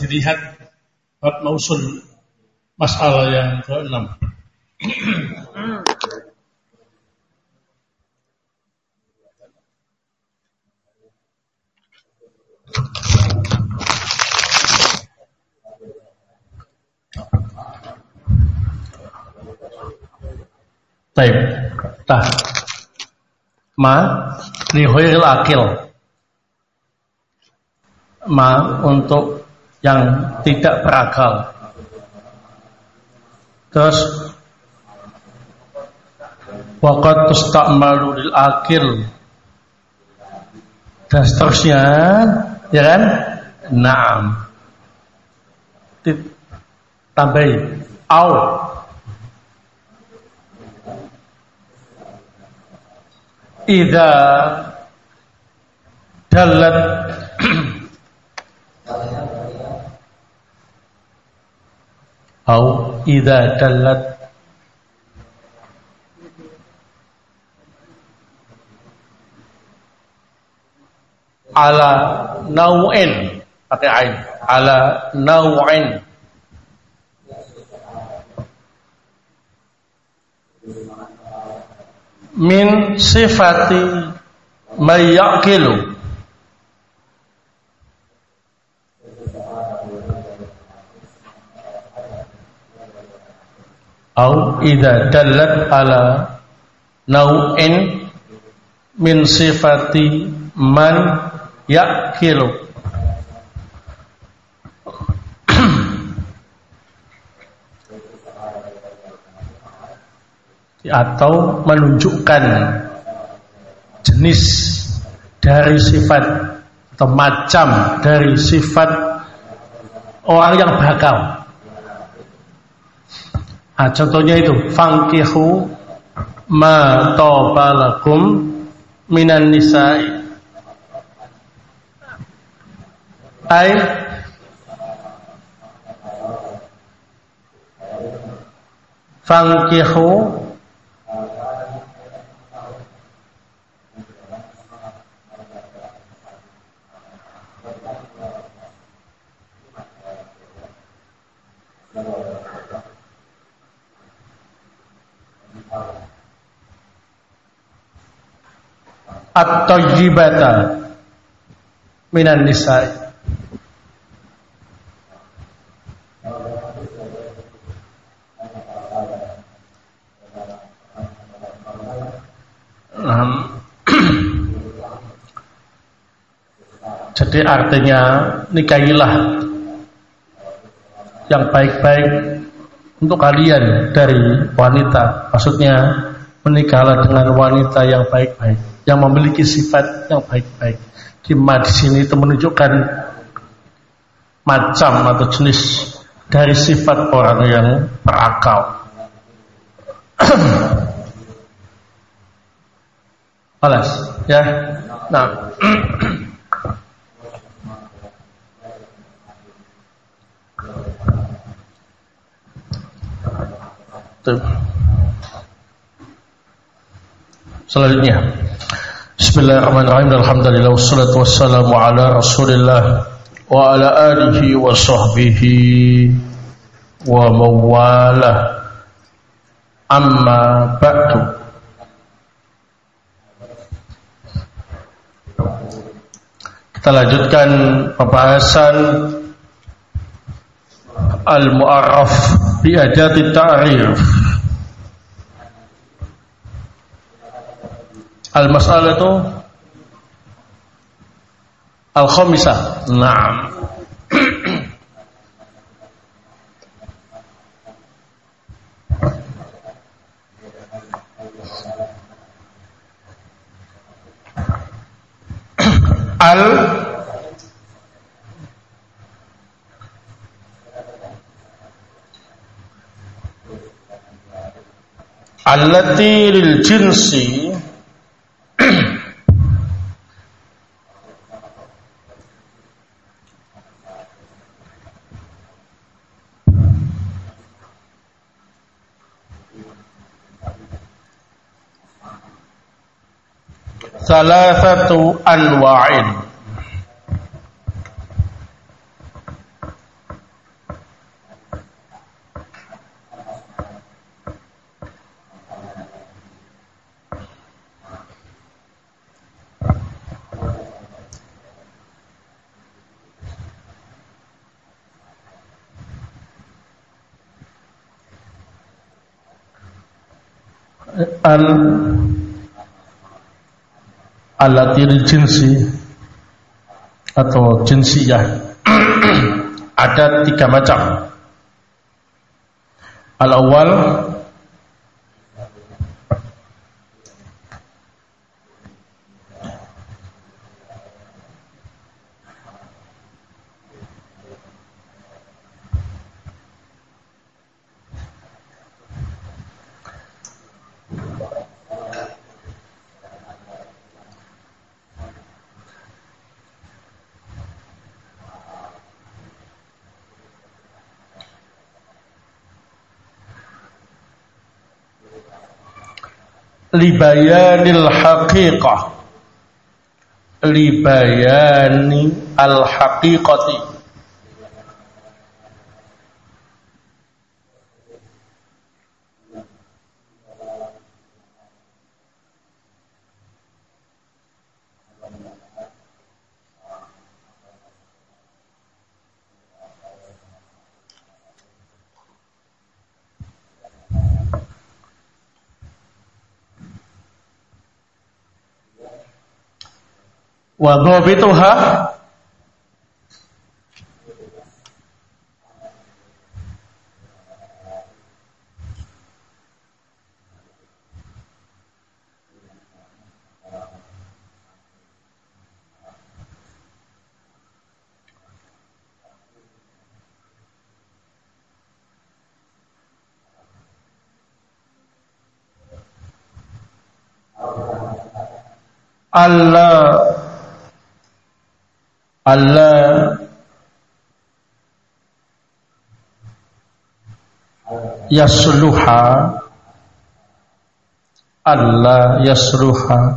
dilihat bab mausul masalah yang ke-6. Baik. Ma li ghairil akil. Ma untuk yang tidak berakal. Terus waqad tusta'malu lil akil. Dan seterusnya, ya kan? Naam. Tambahi au idza dalat au idza dalat ala nau'in, pakai ain, ala nau'in min sifati mayyakilu au idza dallat ala nau'in min sifati man yakilu atau menunjukkan jenis dari sifat atau macam dari sifat orang yang berakal. Contohnya itu fankihu ma tobalakum minan nisa'i ay fankihu at-tayyibata minan nisa'i. Jadi artinya nikahilah yang baik-baik untuk kalian dari wanita. Maksudnya menikahlah dengan wanita yang baik-baik, yang memiliki sifat yang baik-baik. Kima di sini itu menunjukkan macam atau jenis dari sifat orang yang berakal. Alas, ya. Nah, selanjutnya, Bismillahirrahmanirrahim. Alhamdulillah wassalatu wassalamu ala Rasulillah wa ala alihi wa sahbihi wa mawalah. Amma ba'du. Kita lanjutkan pembahasan al-mu'arraf bi adati ta'rif. Al-mas'alatu al-khamisah. Naam. Allati lil jinsi thalathatu anwa'in. al alatil jinsi atau jinsiyah ada 3 macam. Al-awwal libayanil haqiqah, libayani al haqiqati, wa dhabituha Allah yasluha, Allah yasluha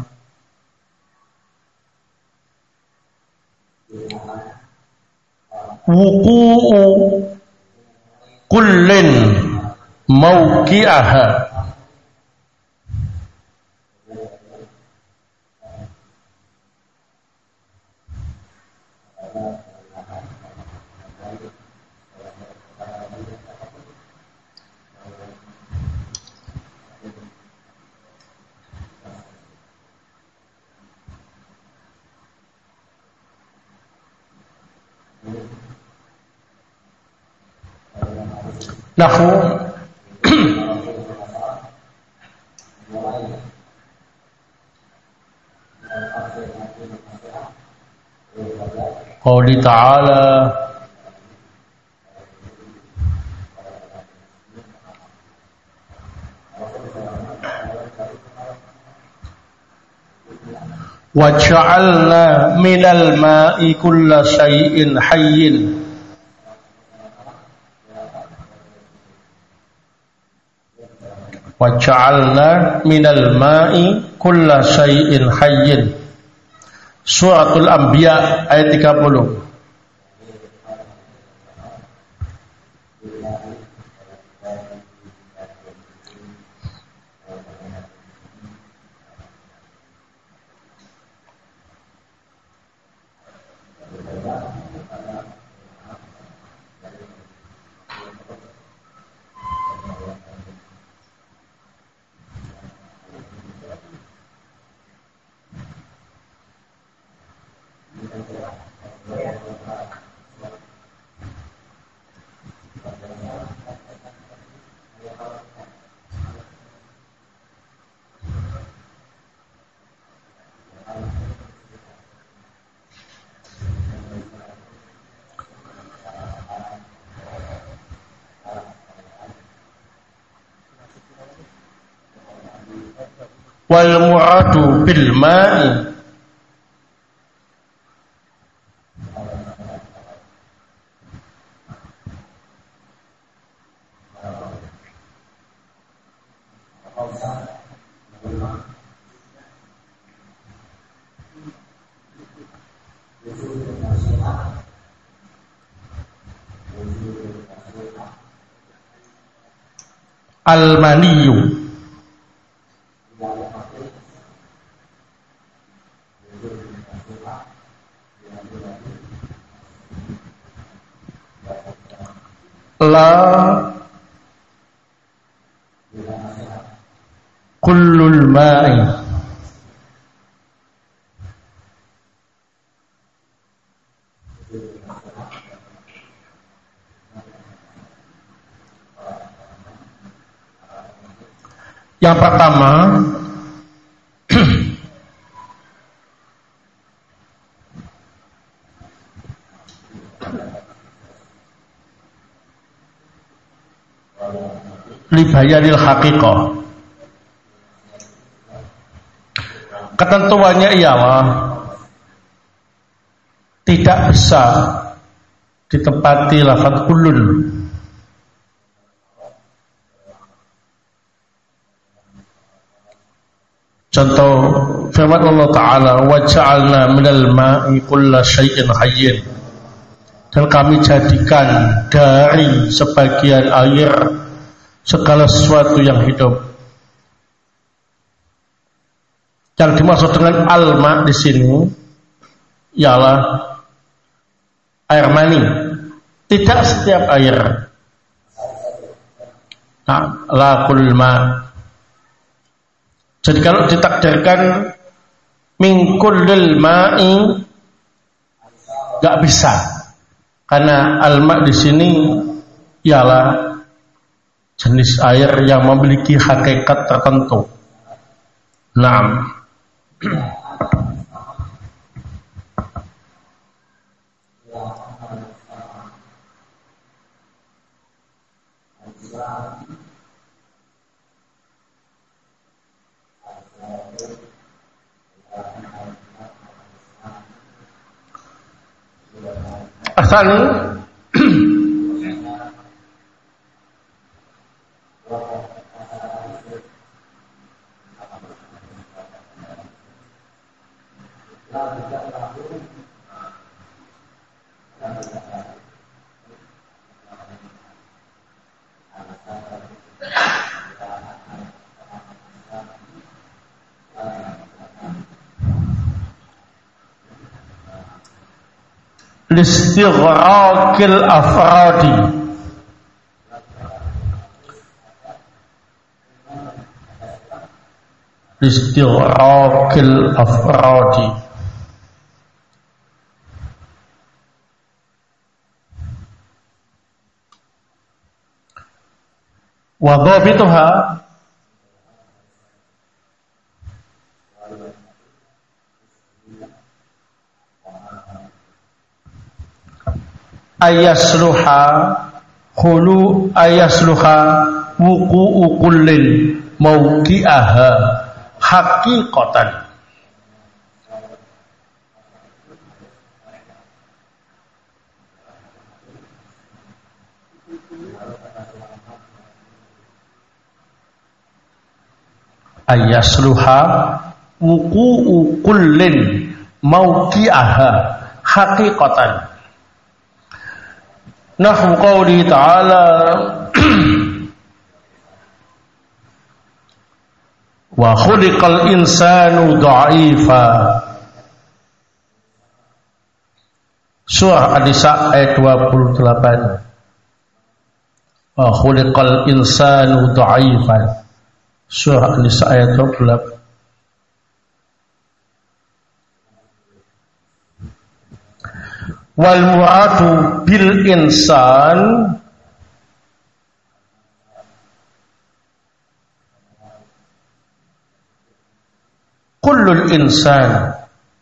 wuqu'u kullin mawqi'aha, nahu qauli ta'ala wa ja'alna minal ma'i kulla syai'in hayyin, wa ja'alna minal ma'i kulla syai'in hayyin. Suratul Anbiya ayat 30. Wal mu'adu bil ma'i al-maniyu, la ma'i. Yang pertama, libayanil haqiqah. Ketentuannya ialah tidak bisa ditempati lafaz kullun. Contoh firman Allah Ta'ala, wa ja'alna minal ma'i kulla syai'in hayyin, dan kami jadikan dari sebagian air segala sesuatu yang hidup. Yang dimaksud dengan alma di sini ialah air mani. Tidak setiap air. Nah, la kul ma. Jadi kalau ditakdirkan min kullil ma'i, enggak bisa. Karena alma di sini ialah jenis air yang memiliki hakikat tertentu. Naam. Asal listighraqil afradi, listighraqil afradi. Wa dhabituha ayasluha wuqu'u kullin mawqi'aha haqiqatan. Ayasluha wuqu'u kullin mawqi'aha haqiqatan. Nahwu qouli ta'ala wa khuliqal insanu dha'ifa. Surah An-Nisa ayat 28. Wa khuliqal insanu dha'ifa. Surah An-Nisa ayat 28. Wal muradu bil insan kullul insan.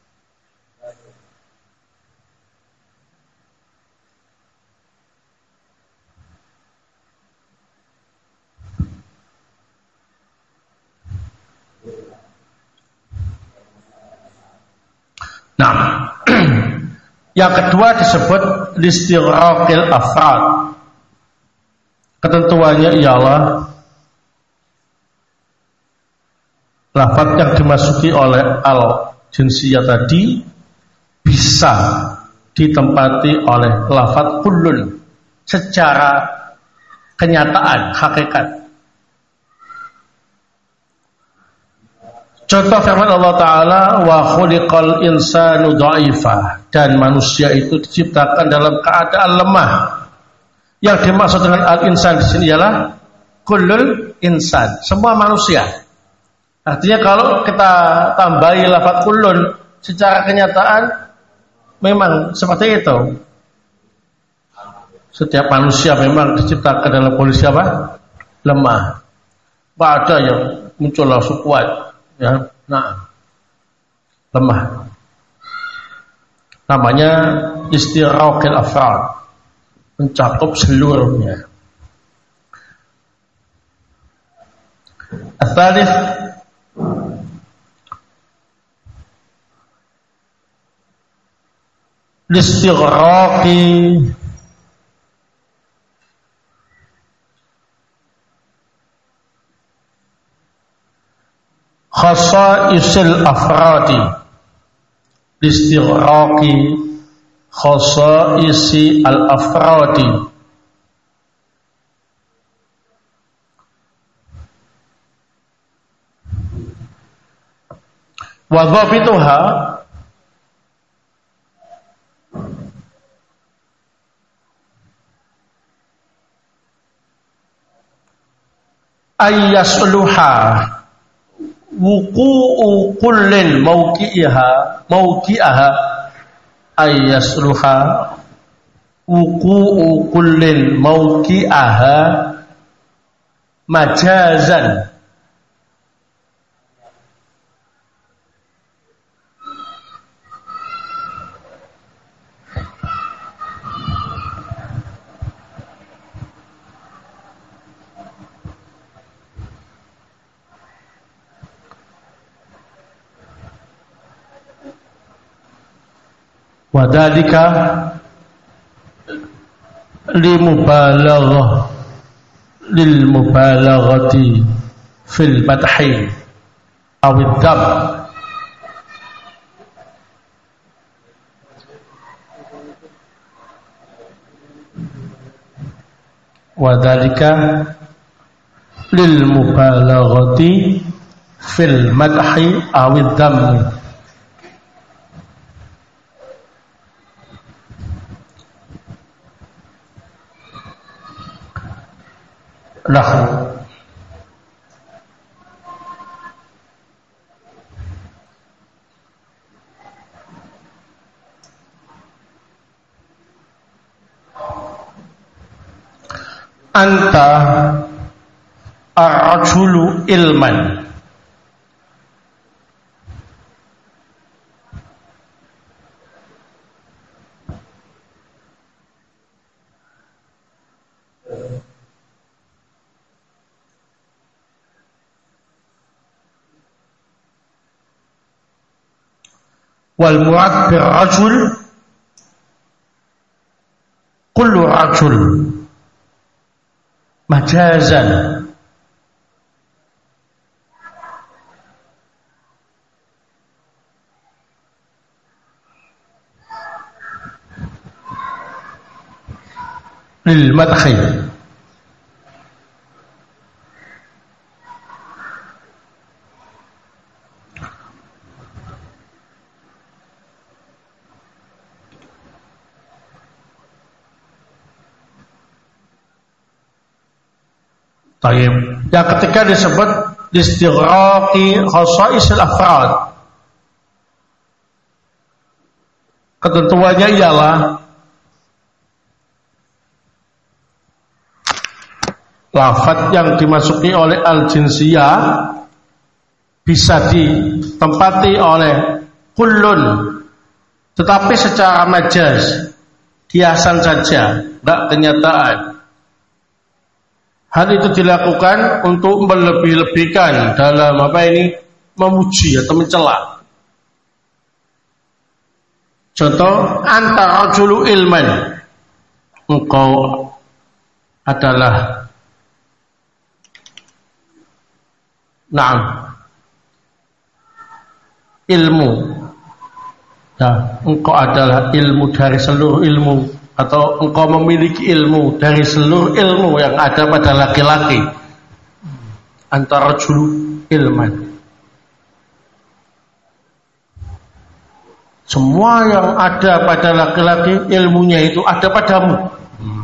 Nah, yang kedua disebut listighraqil afrad. Ketentuannya ialah lafaz yang dimasuki oleh al-jinsiyah tadi bisa ditempati oleh lafaz kullun secara kenyataan, hakikat. Contoh firman Allah Ta'ala, wa khuliqal insanu dha'ifa, dan manusia itu diciptakan dalam keadaan lemah. Yang dimaksud dengan al-insan di sini ialah kullul insan, semua manusia. Artinya kalau kita tambahi lafaz kullun, secara kenyataan memang seperti itu. Setiap manusia memang diciptakan dalam kondisi apa? Lemah. Tak ada yang muncul langsung kuat, ya. Nah, lemah. Namanya istiraqil afrad, mencakup seluruhnya. Al-thalith listighraqi khasa'isil afradi, listighraqi khasa'isi al-afradi, wa dhabituha ayyasluha wuqu'u kullin mawqi'aha ayyasluha wuqu'u kullin mawqi'aha majazan wadhalika lilmubalaghati fil madhi awid dam, wadhalika lilmubalaghati fil madhi awid dam. Lahu anta ar-rajulu ilman, wal murad bir rajul kullu rajul majazan lil madhi. Yang ketika disebut istighraqi khasaisil afrad, ketentuannya ialah lafaz yang dimasuki oleh al-jinsiyah bisa ditempati oleh kullun, tetapi secara majaz, kiasan saja, tidak kenyataan. Hal itu dilakukan untuk melebih-lebihkan dalam memuji atau mencela. Contoh, anta rajulu ilman, engkau adalah ilmu. Nah, engkau adalah ilmu dari seluruh ilmu, atau engkau memiliki ilmu dari seluruh ilmu yang ada pada laki-laki. Antara rajulu ilman, semua yang ada pada laki-laki ilmunya itu ada padamu.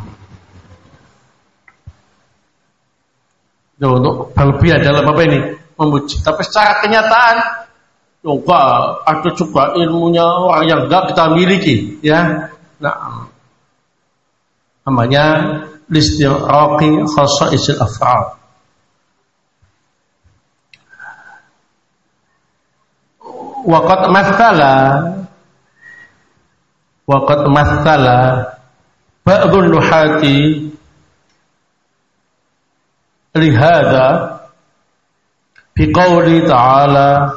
Untuk berlebihan dalam apa ini? memuji. Tapi secara kenyataan juga ada juga ilmunya orang yang enggak kita miliki, ya. Nah, namanya listiraqi khasaisil af'al. Waqad mathala ba'dun nuhati lihada biqauli ta'ala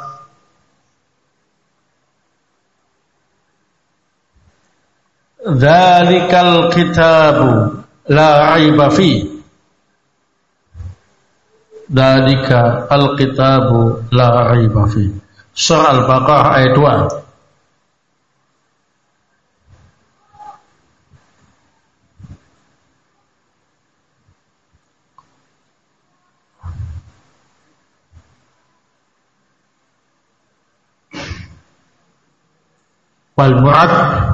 dzalikal kitabu la raiba fi. Dzalika al-kitabu la raiba fi. Surah Al-Baqarah ayat 2. Wal murad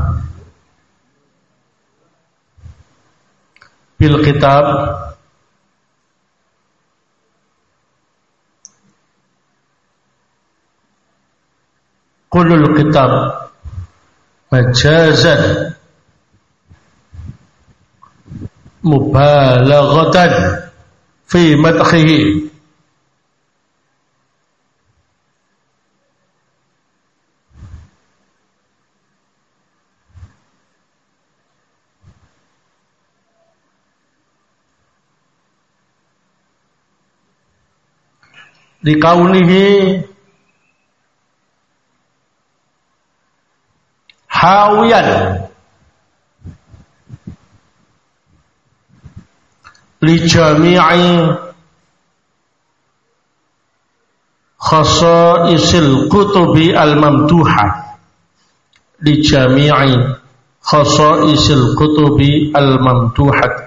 bil kitab kulul kitab majazan mubalaghatan fi madhihi dikaunihi hawiyan li jami'i khasaisil kutubi al-mamduha li jami'i khasaisil kutubi al-mamduha.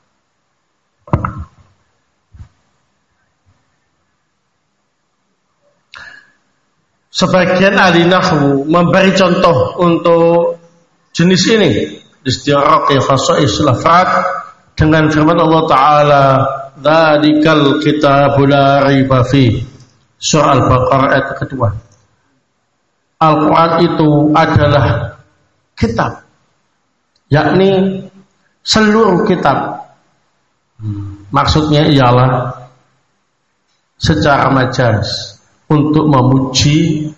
Sebagian ahli nahwu memberi contoh untuk jenis ini, istiraqi khasa'is lafaz, dengan firman Allah Ta'ala dzalikal kitabu la raiba fi. Surah Al-Baqarah ayat kedua. Al-Quran itu adalah kitab, yakni seluruh kitab. Maksudnya ialah secara majaz untuk memuji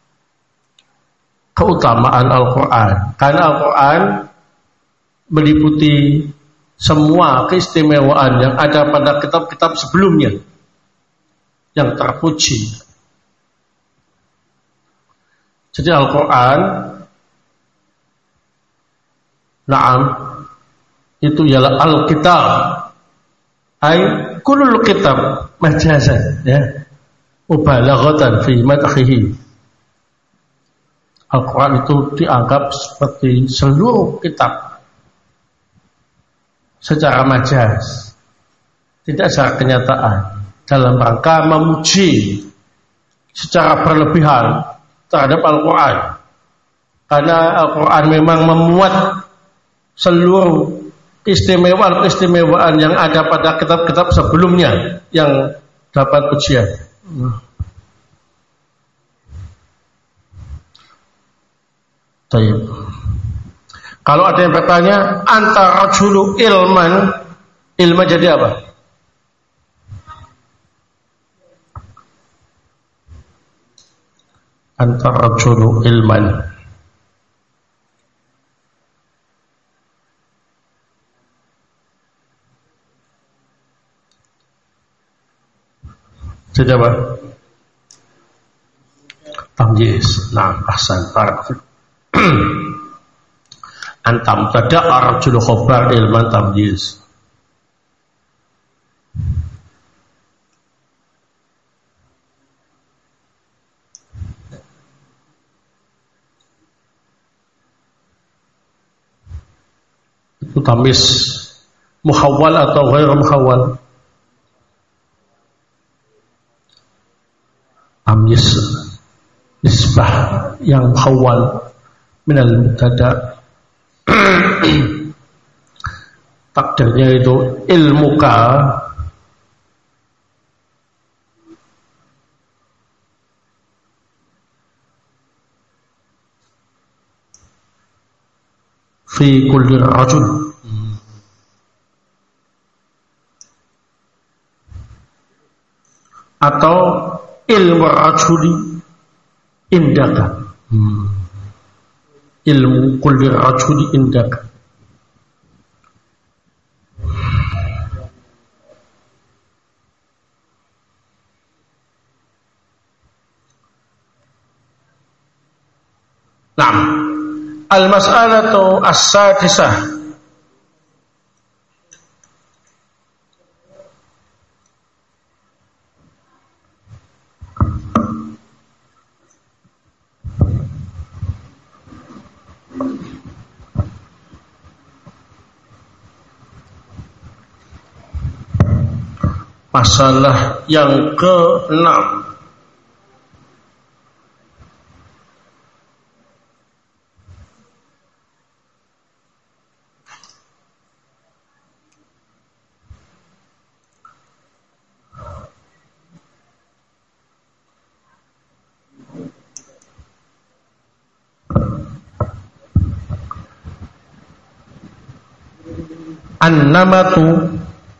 keutamaan Al-Quran. Karena Al-Quran meliputi semua keistimewaan yang ada pada kitab-kitab sebelumnya yang terpuji. Jadi Al-Quran, na'am, itu ialah Al-Kitab, ay kulul kitab majazan, ya, mubalaghatan fi madhihi. Al-Quran itu dianggap seperti seluruh kitab secara majaz, tidak secara kenyataan, dalam rangka memuji secara berlebihan terhadap Al-Quran. Karena Al-Quran memang memuat seluruh keistimewaan yang ada pada kitab-kitab sebelumnya yang dapat pujian. Baik. Kalau ada yang bertanya, antara rajulu ilman jadi apa? Antara rajulu ilman, jadi apa? Tamyiz. Nah, ahsan, barakallahu. Antam tada arjul khobar ilman tamyiz. Itu tamyiz muhawwal atau ghairu muhawwal? Tamyiz nisbah yang muhawwal minal mubtada. Takdirnya itu ilmuka fi kulli rajul. Atau ilmu rajuli indaka. Ilmu kulli rajuli indaka. Naam. Al-mas'alatu as-sadisah. Masalah yang ke-6. An-namatu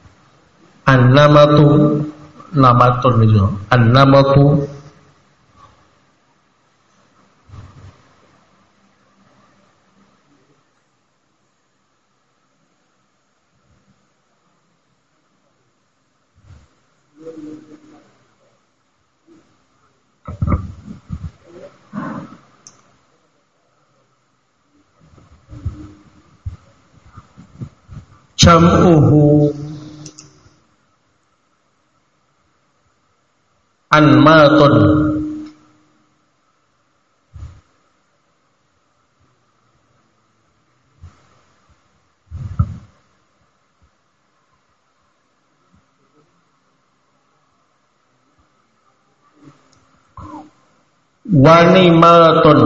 namatun itu. An-namatu jam'uhu anmatun. Wanimatun.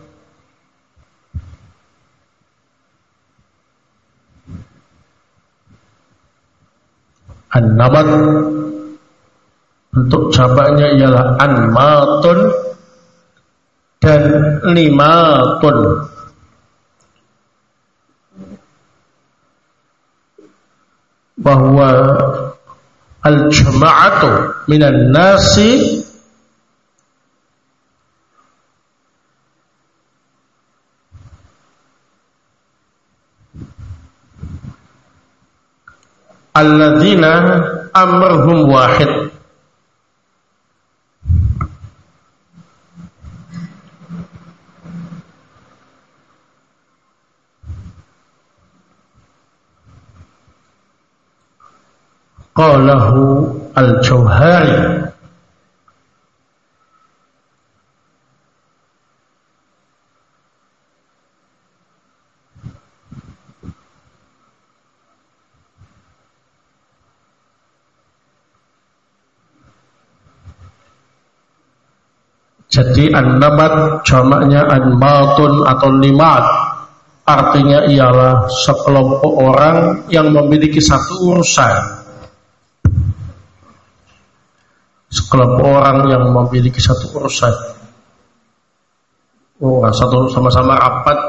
An-namat untuk jamaknya ialah anmatun dan limatun. Bahwa al-jama'atu minan nasi alladzina amruhum wahid. Qalahu al-Jauhari. Jadi an-namat jamaknya anmatun atau limat, artinya ialah sekelompok orang yang memiliki satu urusan. Sekelompok orang yang memiliki satu urusan. Satu sama-sama rapat,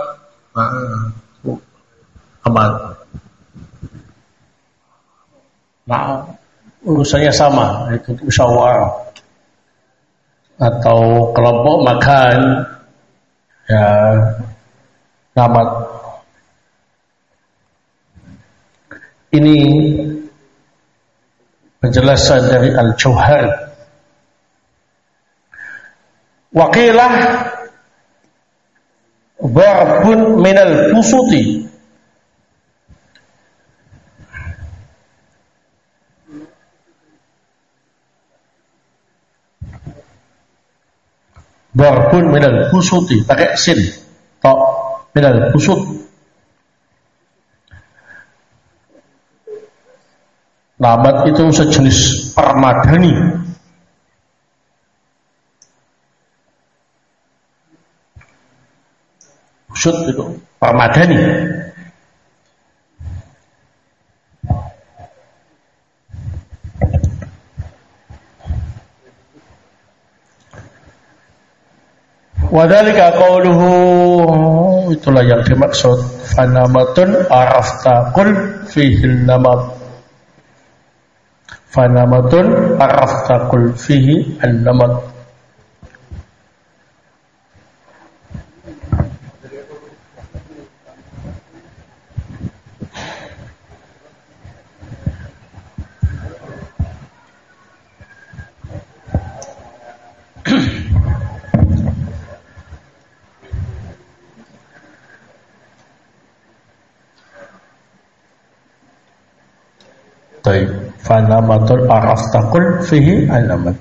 amat. Nah, urusannya sama, itu musyawarah. Atau kelompok makan, ya, rapat. Ini penjelasan dari Al-Jauhari. Waqilah barbun minal fusuti. Barbun minal fusuti pakai sin, tok minal fusut. Namat itu sejenis permadani. Fusut itu permadani. Wadhalika qawluhu itulah yang dimaksud fanamatun arafta qul fihi namat. Fanamatun arafta qul fihi an-namat. Baik, fanamatul araftakul fihi alamat.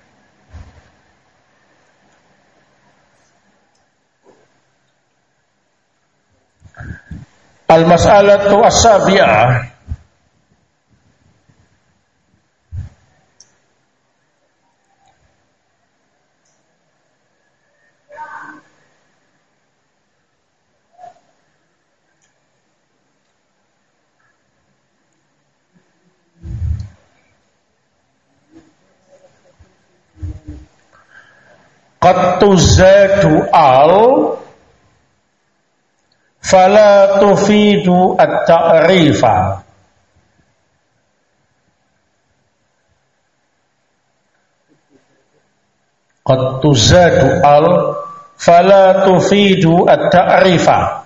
Al-mas'alatu as-sabi'ah. Qad tuzadu al fala tufidu at-ta'rifa. Qad tuzadu al fala tufidu at-ta'rifa.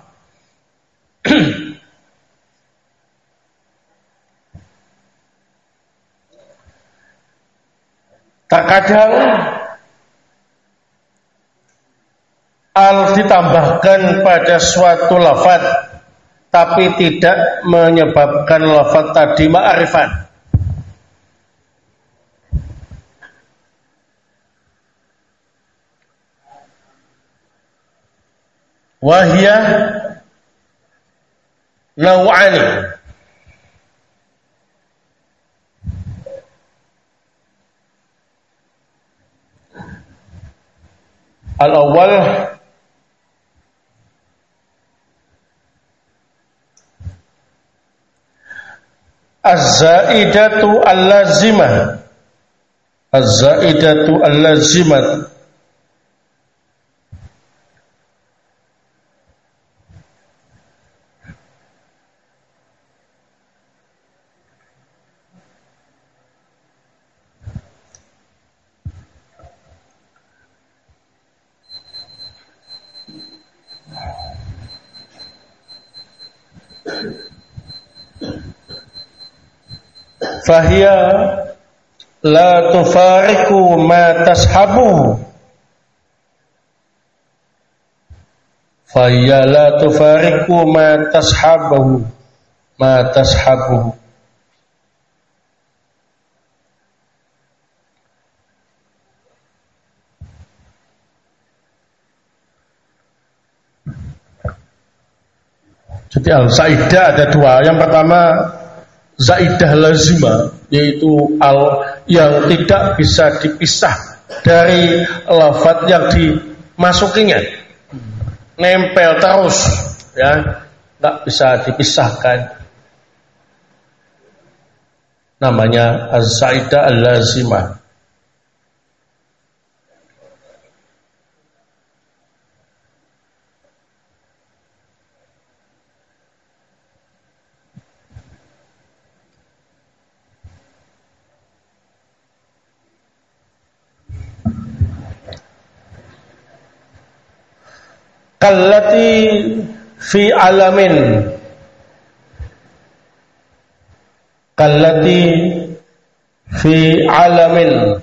Terkadang al ditambahkan pada suatu lafaz tapi tidak menyebabkan lafaz tadi ma'rifat. Wahya naw'ani. Al-awwal az-zaidatu al-lazimah. Az-zaidatu al-lazimah. Fahiya la tufariku ma tashabu. Fahiya la tufariku ma tashabu. Ma tashabu. Jadi al-zaidah ada dua. Yang pertama zaidah lazimah, yaitu al yang tidak bisa dipisah dari lafaz yang dimasukinya, nempel terus, ya, nggak bisa dipisahkan. Namanya az-zaidah al-lazimah. Kallati fi alamin. Kallati fi alamin.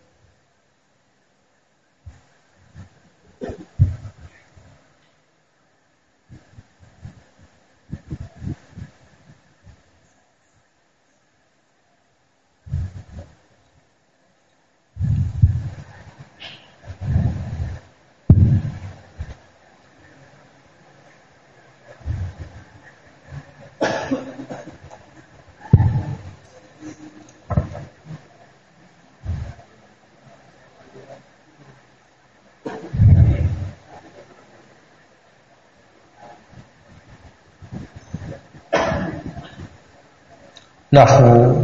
Nahwu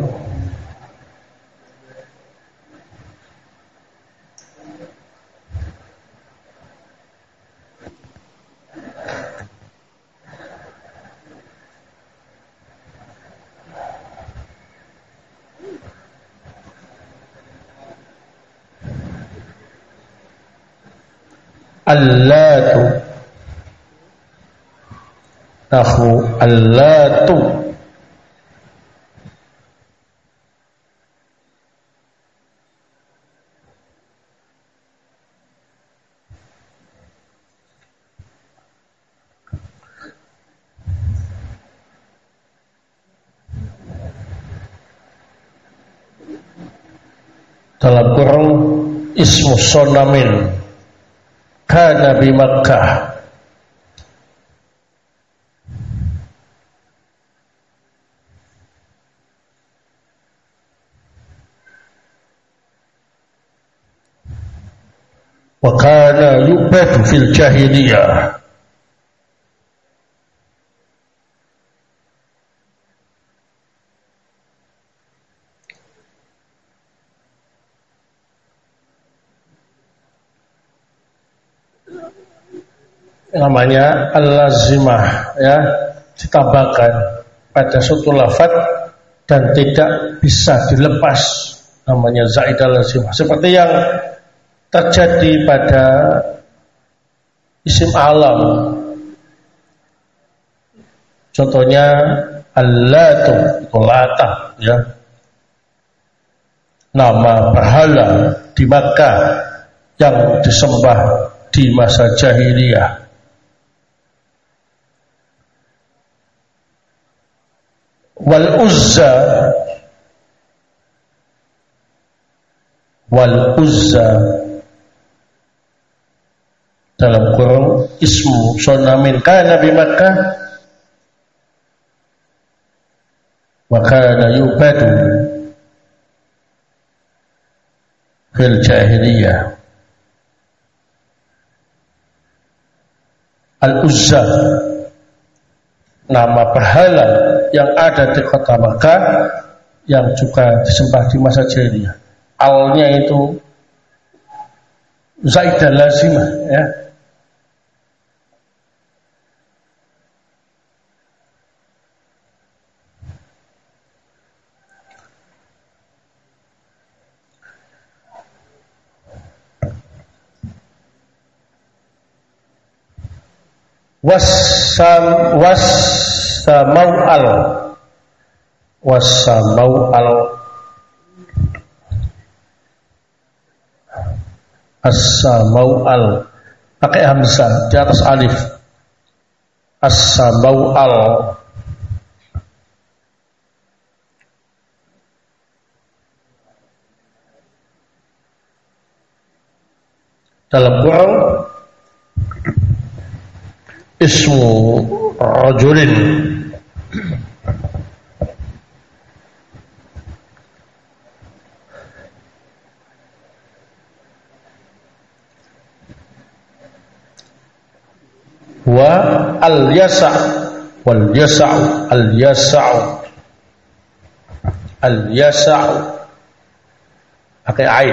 Allatu. Nahu allatu. Dalam kurung ismu sonamin kana bi Makkah. Wa kana yu'badu fil jahiliyah. Namanya al-lazimah, ya, ditambahkan pada suatu lafaz dan tidak bisa dilepas, namanya zaidah lazimah, seperti yang terjadi pada isim alam. Contohnya allatu, itu lata, ya, nama berhala di Makkah yang disembah di masa jahiliyah. Wal Uzza, wal Uzza dalam kurung ismu sonamin kana bi Makkah wa kana yubadu fil jahiliyah. Al Uzza, nama berhala yang ada di kota Makkah yang juga disembah di masa jahiliyah. Alnya itu zaidah lazimah, ya. Wassamau'al, wassamau'al, as-samau'al pakai hamzah di atas alif. As-samau'al, dalam kurung ismu rajulin wa al-yasa' wal yasa'u, al-yasa'u, al-yasa'u pakai ain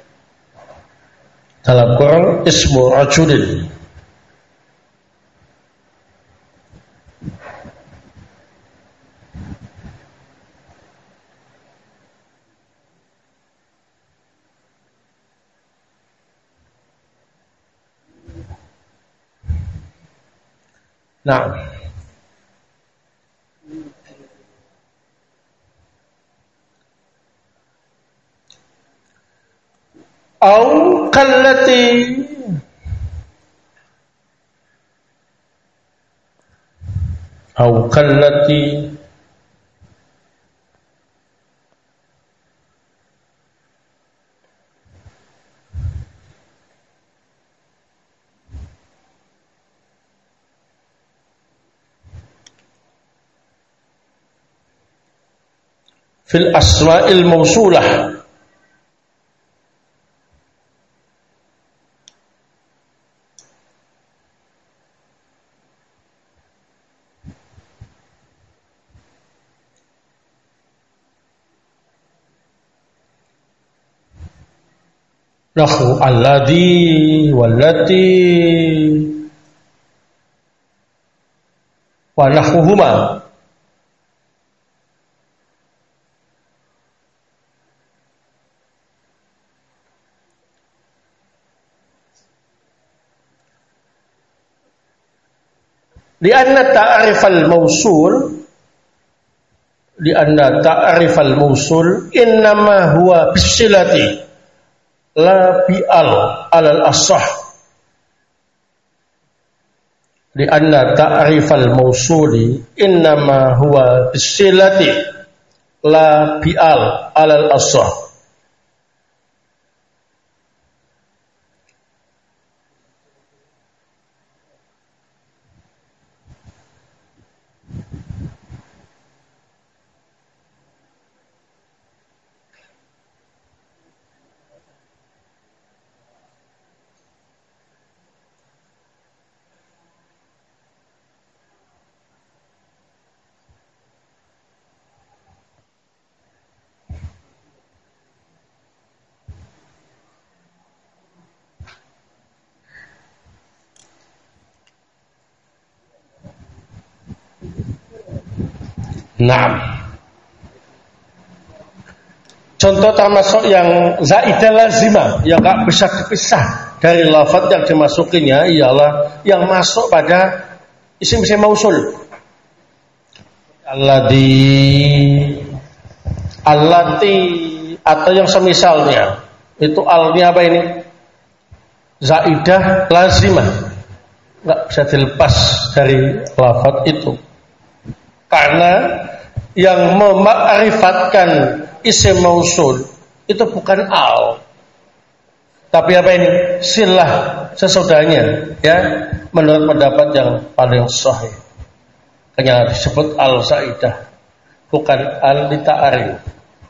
dalam kurung ismu rajulin. Nah, au kallati, au kallati fil asma'il mausulah. Nahu alladhi wallati wa nahuhuma. Lianna ta'rifal mausul innama huwa bisilati la bi'al alal asah. Lianna ta'rifal mausuli innama huwa bisilati la bi'al alal asah. Naam. Contoh termasuk yang zaidah lazimah yang gak bisa dipisah dari lafaz yang dimasukinya ialah yang masuk pada isim-isim mausul. Allati atau yang semisalnya. Itu alnya apa ini? Zaidah lazimah. Gak bisa dilepas dari lafaz itu. Karena yang memakrifatkan isim mausul itu bukan al, tapi apa ini? Silah sesudahnya, ya, menurut pendapat yang paling sahih. Hanya disebut al zaidah, bukan al lita'arif.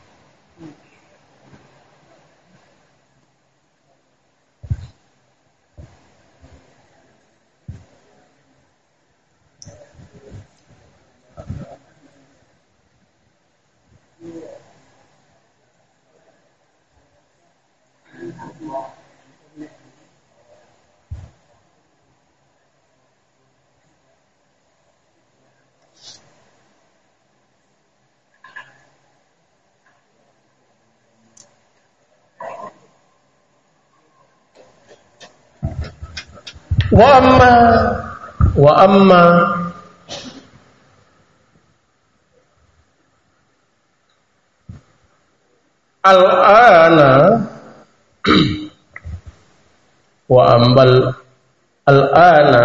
Wa amma al-ana wa ambal al-ana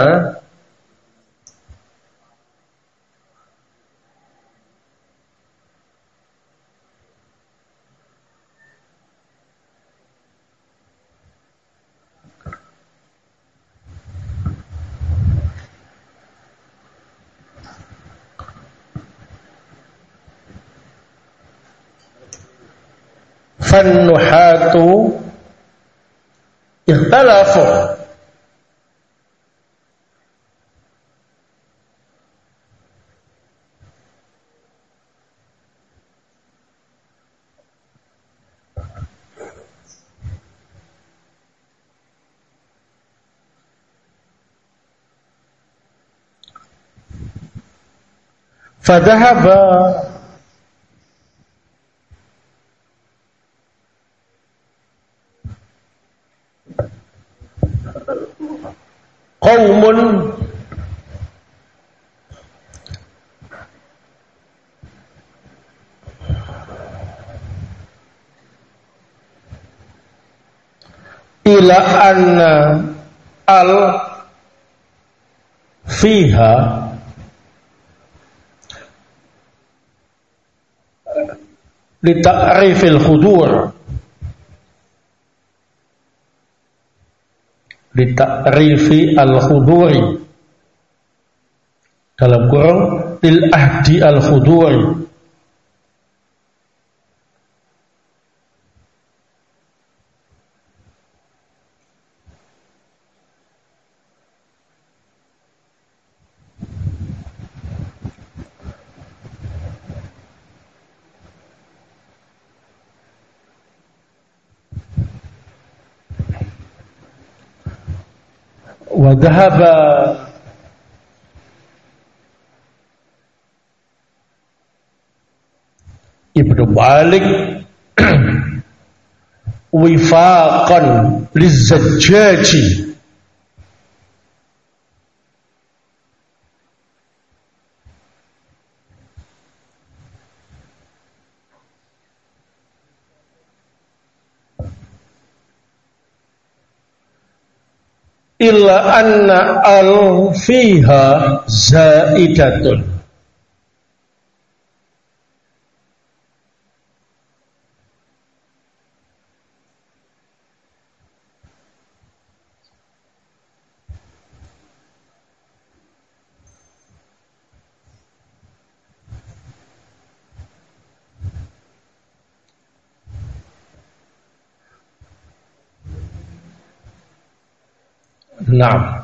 fannuhatu ikhtalafu fadhahaba qaumun ila anna al fiha li ta'rifil khudur li ta'rifi al-khuduri dalam kurung lil ahdi al-khuduri wa dhahaba Ibnu Malik wifaqan lizzajjaji illa anna al fiha zaidatun. Naam.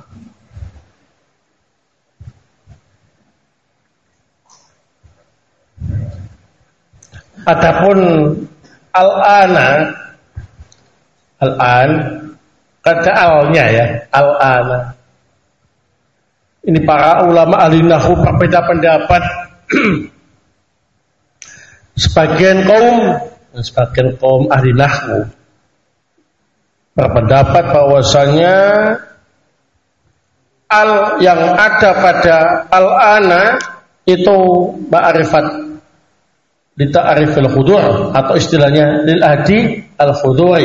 Adapun al-ana, al-an kata alnya ya, al-ana. Ini para ulama ahli nahwu berbeda pendapat. Sebagian kaum ahli nahwu berpendapat bahwasanya al yang ada pada al-ana itu ma'rifat li ta'rifil khudu' atau istilahnya lil ahdi al khudu'i.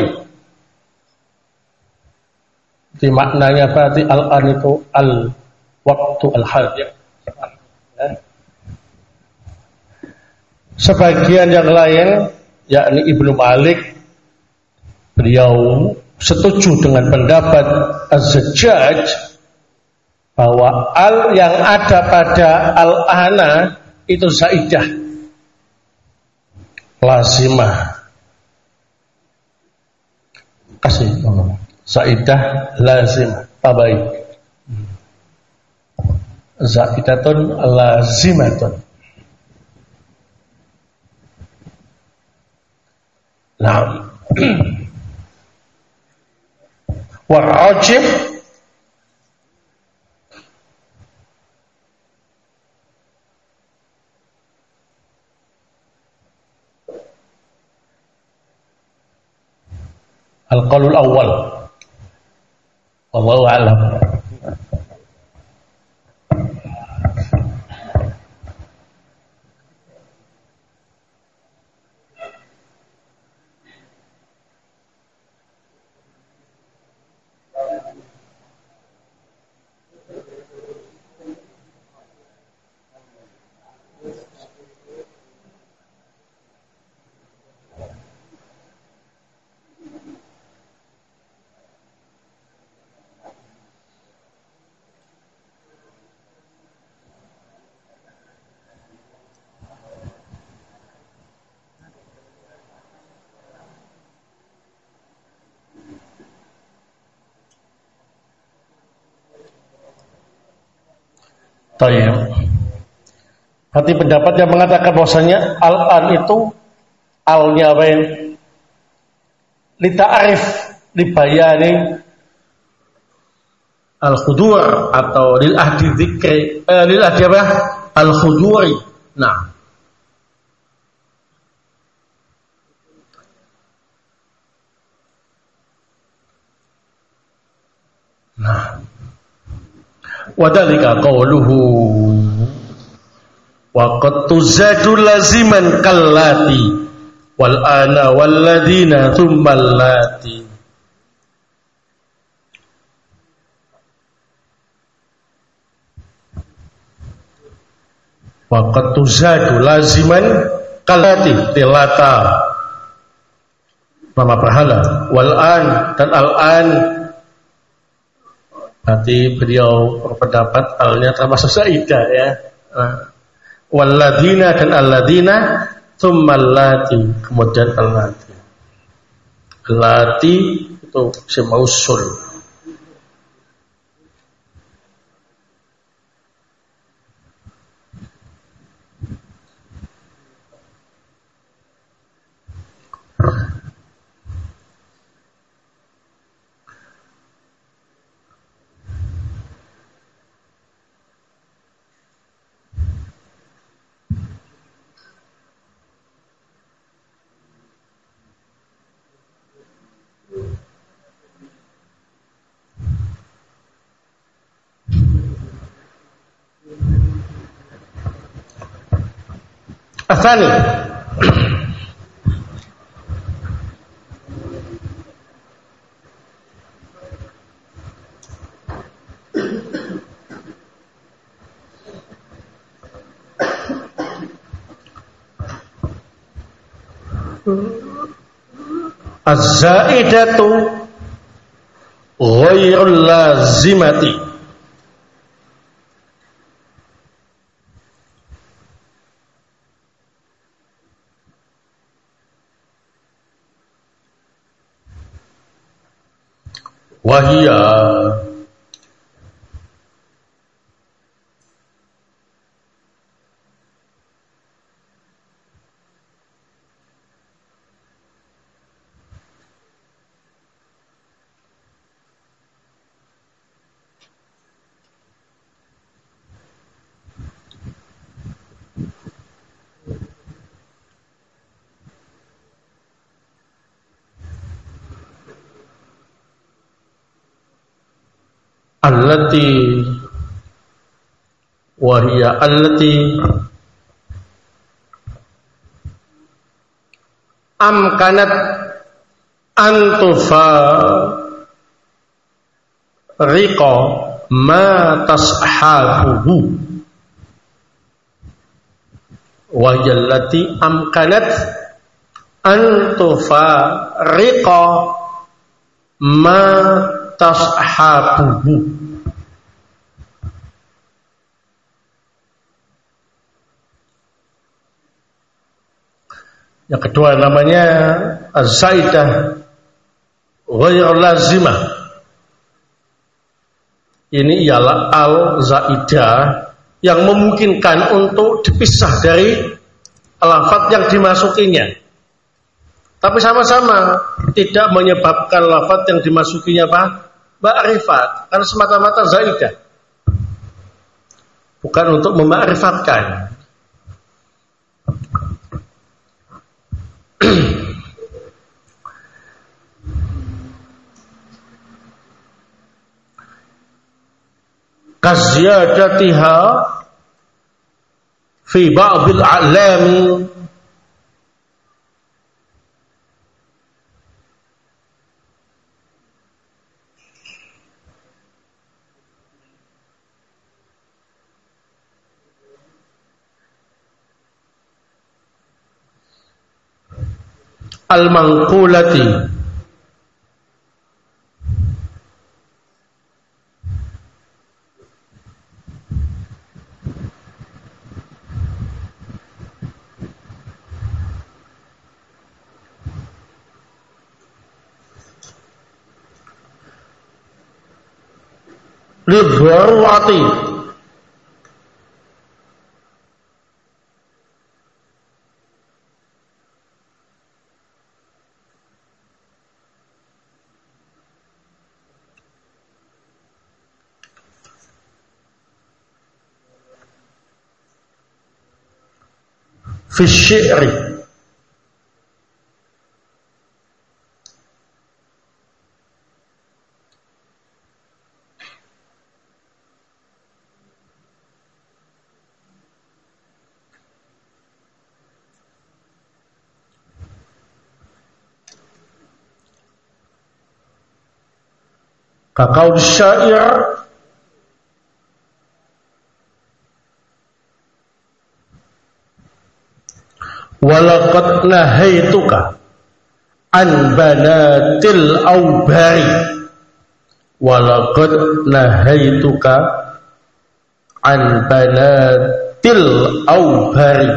Jadi maknanya berarti al-an itu al waktu al hal ya. Sebagian yang lain yakni Ibnu Malik, beliau setuju dengan pendapat Az-Zajjaj bahwa al yang ada pada al-ana itu zaidah lazimah. Kasih zaidah lazimah tabai zaidatun lazimatun. Nah, warajib al-qaulul awal. Wallahu a'lam. Tayyib. Berarti pendapat yang mengatakan bahwasanya al-an itu alnya apa yang li ta'rif li bayani al-khudu' atau lil ahdi dzikri lil ahdi apa al-khudu'i. Nah, wadhalika qawluhu wa qad tuzadu laziman kallati wal ana wal ladina thumma allati. Wa qad tuzadu laziman kallati tilata nama berhala wal an dan al an. Berarti beliau berpendapat alnya termasuk zaidah ya. Walladina dan alladina tsumma allati, kemudian allati. Allati itu isim mausul. Asani Az-zaidatu ghairul lazimati. Wahia allati wahia allati amkanat antufa riqa ma tashabuhu. Wahia allati amkanat antufa riqa ma tashabuhu. Yang kedua namanya az-zaidah ghairul lazimah. Ini ialah al-zaidah yang memungkinkan untuk dipisah dari lafaz yang dimasukinya, tapi sama-sama tidak menyebabkan lafaz yang dimasukinya apa? Ma'rifat, karena semata-mata zaidah, bukan untuk mema'rifatkan. Kaziyadatiha fi ba'dil a'lami al-manqulati lidharurati fi syi'ri. Kaqaul syair walaqad nahaituka an banatil aubari, walaqad nahaituka an banatil aubari.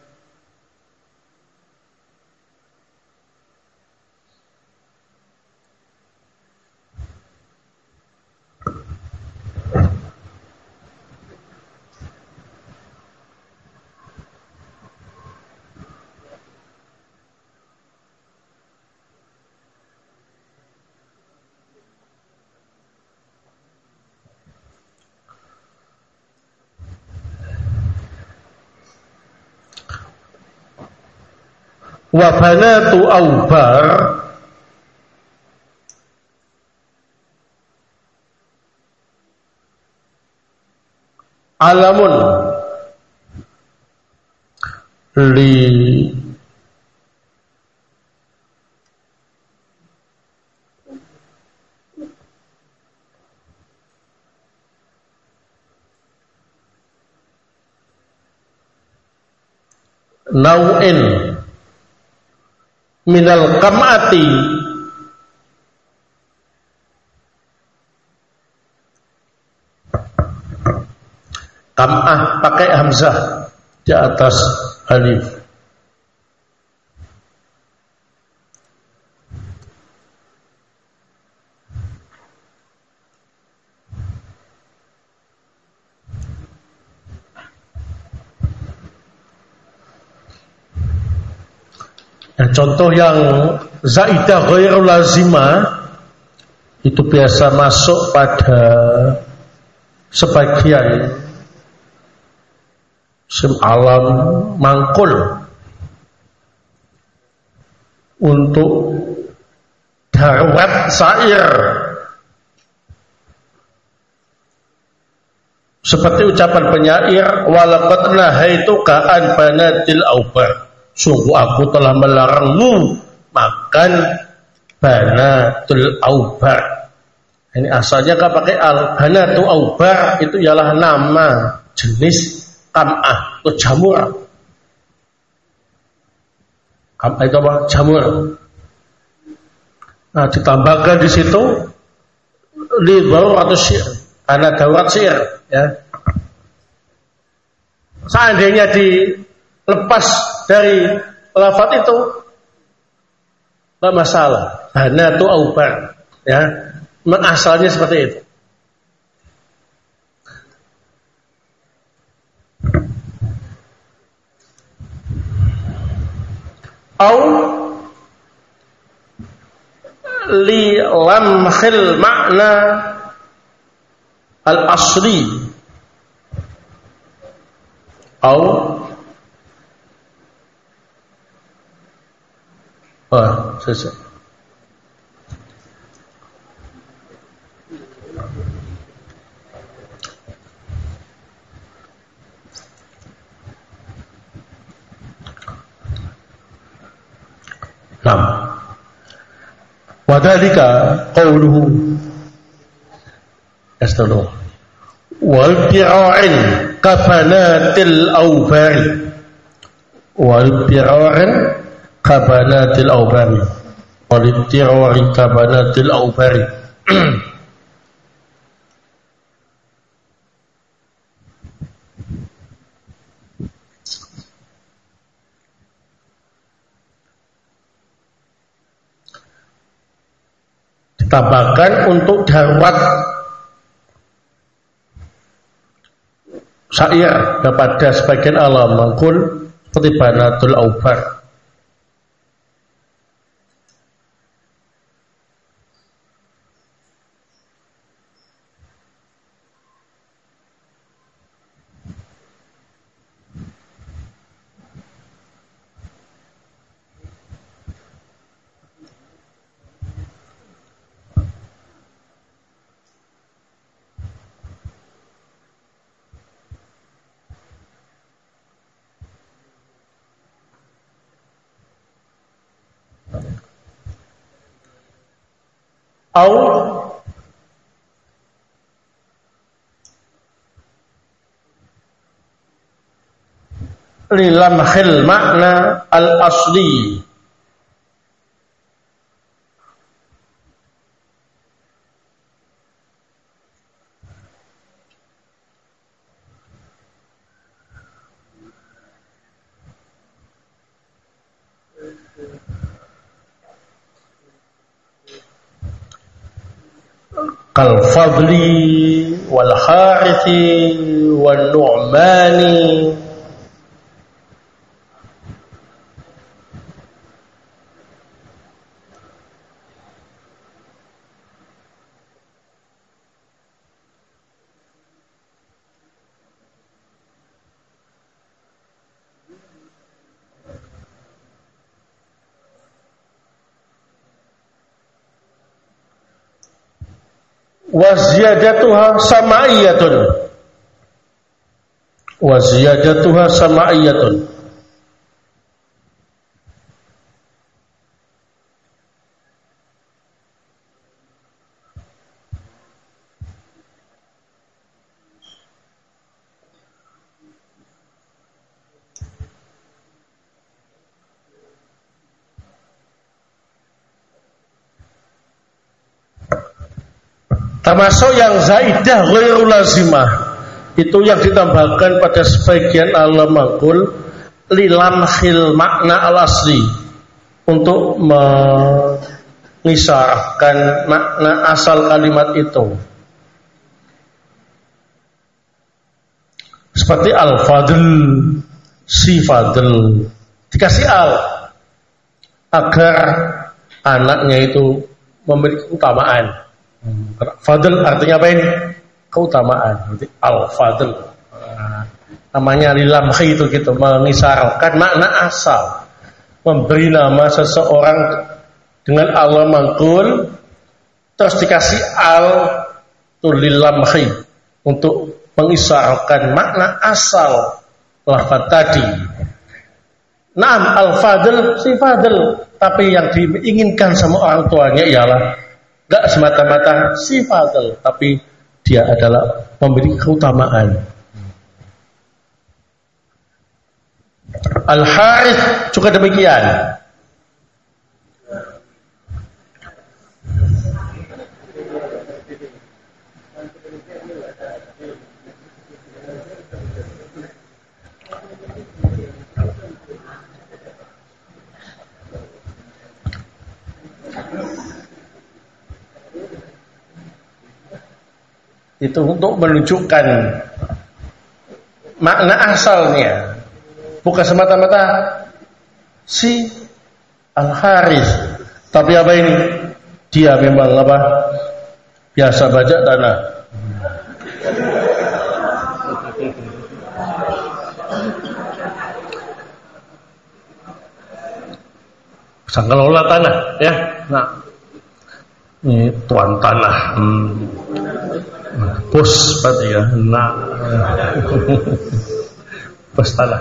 Wa banatu aubar alamun li nau'in minal kam'ati. Kam'ah pakai hamzah di atas alif. Nah, contoh yang zaidah ghairul lazimah itu biasa masuk pada sebagian isim alam mangkul untuk darurat syair, seperti ucapan penyair, walaqad nahaituka an banatil aubar, sungguh aku telah melarangmu makan banatul aubar. Ini asalnya kan pakai al. Banatu aubar itu ialah nama jenis kam'ah atau jamur. Kam'ah itu apa? Jamur. Nah, ditambahkan di situ li darurat atau syair, karena darurat syair, ya. Seandainya dilepas dari lafaz itu enggak masalah. Banatu aubar, ya. Asalnya seperti itu. Au li lamhil makna al asli, au selesai. Nah, wadhalika qawluhu astagfirullah wal bira'in kabanatil aubari, wal bira'in kabanatil aubari, wal bira'in kabanatil aubari. Ditambahkan untuk darurat syair kepada sebagian alam mangkul seperti banatul aubar. Au lilamhil makna al asli, kal fadli wal harithi wal nu'mani. Wa ziyadatuha sama'iyatun, wa ziyadatuha sama'iyatun. Termasuk yang zaidah ghairu lazimah, itu yang ditambahkan pada sebagian alam maqul lilamhil makna al-asli, untuk mengisarkan makna asal kalimat itu. Seperti al-fadl, si fadl, dikasih al agar anaknya itu memiliki keutamaan. Fadl artinya apa ini? Keutamaan. Berarti al-fadl. Namanya lilamhi itu gitu, mengisarkan makna asal. Memberi nama seseorang dengan Allah mangkul, terus dikasih al tu lilamhi untuk mengisarkan makna asal lafaz tadi. Naam al-fadl, si fadl, tapi yang diinginkan sama orang tuanya ialah enggak semata-mata si fadl, tapi dia adalah memiliki keutamaan. Al-Harith juga demikian. Itu untuk menunjukkan makna asalnya, bukan semata-mata si Al-Harith, tapi apa ini? Dia memang apa? Biasa bajak tanah. Bisa ngelola tanah, ya. Nah, ini tuan tanah. Bos berarti ya. Nah, bos tanah.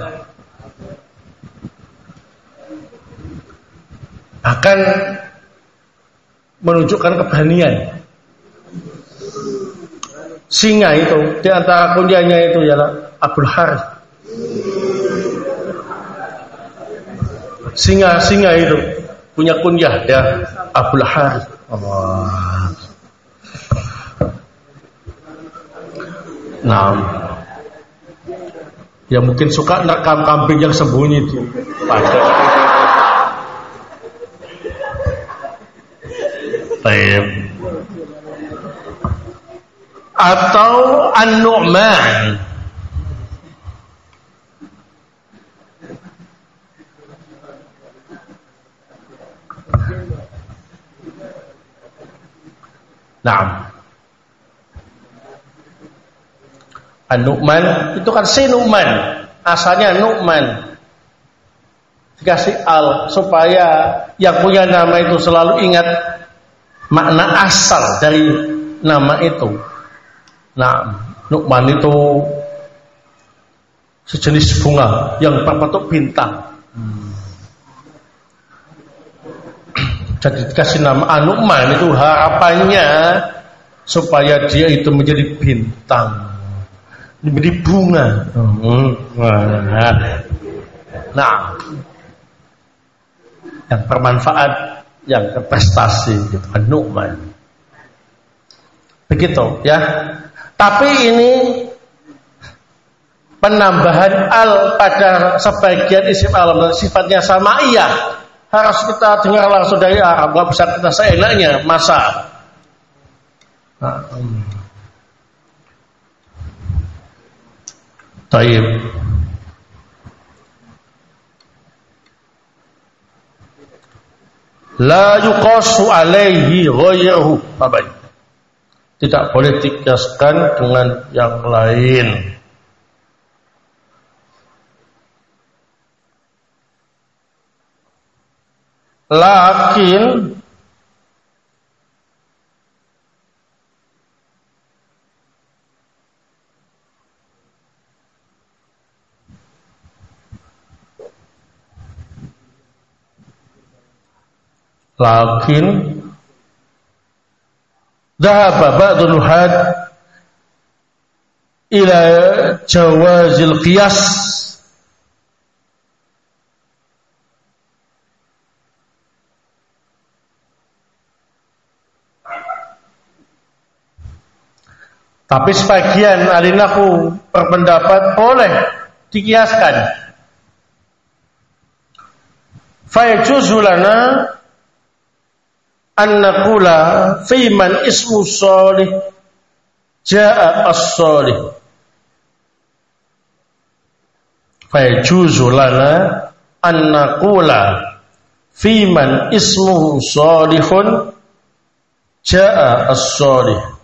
Akan menunjukkan keberanian. Singa itu di antara kunyahnya itu ialah Abul Harith. Singa itu punya kunyah ya, Abul Harith. Allah. Nah, ya mungkin suka rekam kambing yang sembunyi itu. Baik. Atau An-Nu'man. Nah, An-Nu'man itu kan si Nu'man, asalnya Nu'man, dikasih al supaya yang punya nama itu selalu ingat makna asal dari nama itu. Nah, Nu'man itu sejenis bunga yang berbentuk bintang. Jadi dikasih nama An-Nu'man itu harapannya supaya dia itu menjadi bintang, menjadi bunga. Nah, yang bermanfaat, yang berprestasi gitu, An-Nu'man. Begitu ya. Tapi ini penambahan al pada sebagian isim alam dan sifatnya samaiyah harus kita dengar langsung dari Arab, nggak bisa kita seenaknya masa. Taib. La yuqasu alaihi ghayruhu. Tidak boleh dikiaskan dengan yang lain. Lakin dhahaba ba'dul had ila jawazil qiyas Tapi sebagian ahli nahwu berpendapat boleh dikiaskan. Fa yajuzu lana an naqula fi man ismu shalih jaa as-shalih. Fa yajuzu lana an naqula fi man ismuhu shalihun jaa as-shalih.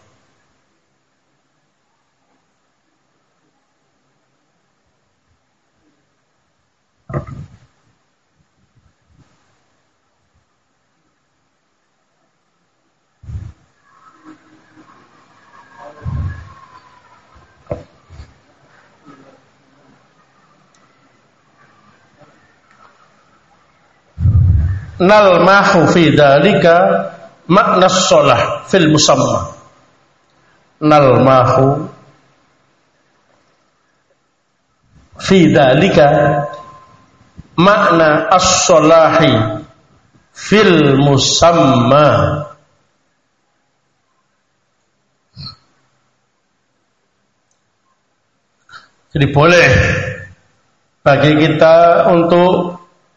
Nalmahu fi dzalika makna shalah fil musamma. Nalmahu fi dzalika makna as-salahi fil musamma. Jadi boleh bagi kita untuk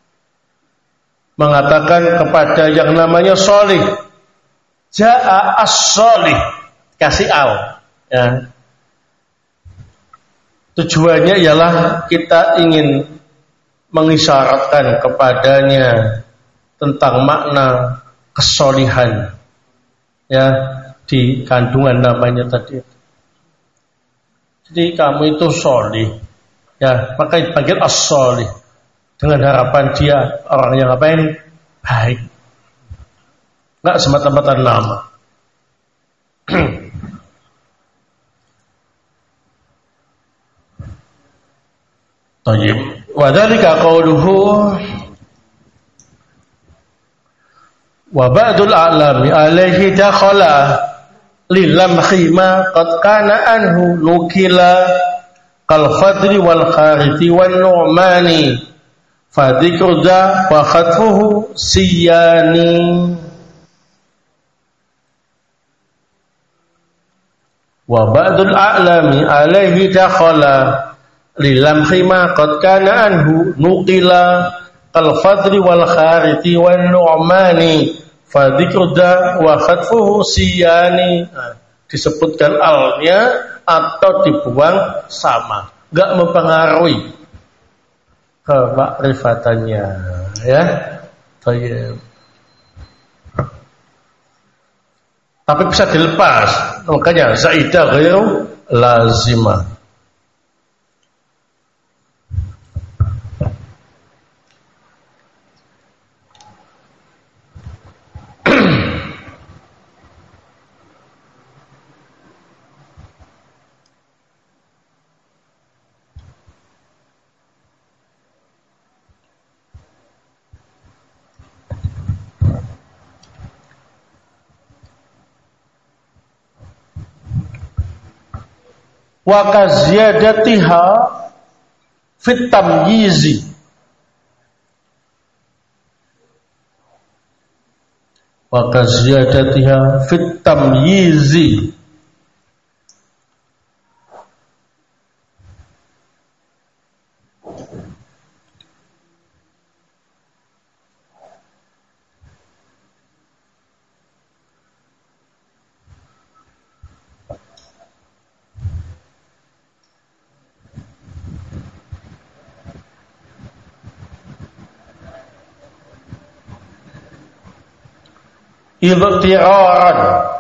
mengatakan kepada yang namanya sholih, jaa as-sholih, kasih al, ya. Tujuannya ialah kita ingin mengisyaratkan kepadanya tentang makna kesolihan, ya, di kandungan namanya tadi. Jadi kamu itu sholih, ya, maka dipanggil as-sholih dengan harapan dia orang yang ngapain? Baik. Enggak semata-mata nama. Tayyib. Wa dzalika qauluhu wa ba'dul a'lami alaihi dakhala lilamhi ma qad kana anhu nukila kal khadri wal khariti wan nu'mani fadzikru da wa khatfuhu siyani. Wa ba'dul a'lami alaihi dakhala lilamhi ma qad kana anhu nuqila kal fadri wal khariti wan nu'mani fadzikru da wa khatfuhu siyani. Disebutkan alnya atau dibuang sama, enggak mempengaruhi kemakrifatannya, ya. Tayyib. Tapi bisa dilepas, makanya zaidah ghairu lazimah. Wa kaziyadatiha fit tamyizi, wa kaziyadatiha fit tamyizi, ibti'aran,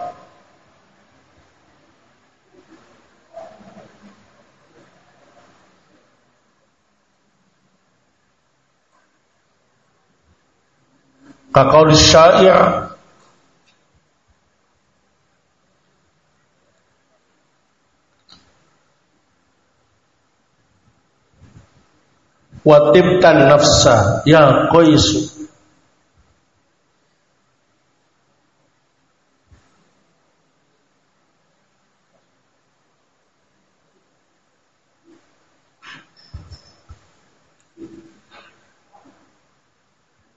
kaqauli syair wa tibtan nafsa ya qaisu.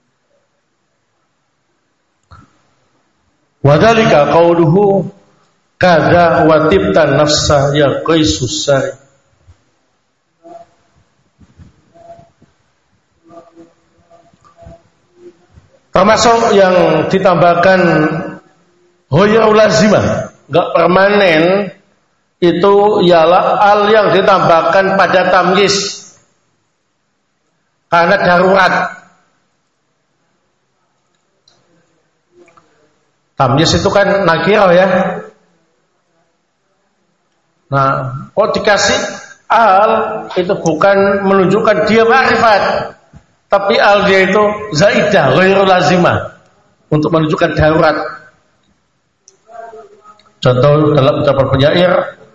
Wa dzalika qauluhu kada watibta nafsa ya qaisus sari. Termasuk yang ditambahkan hoya lazimah, enggak permanen, itu ialah al yang ditambahkan pada tamyiz karena darurat. Tamyiz itu kan nakirah ya. Nah, kok dikasih al itu bukan menunjukkan dia ma'rifat, tapi al dia itu zaidah, ghairu lazimah, untuk menunjukkan darurat. Contoh dalam ucapan penyair,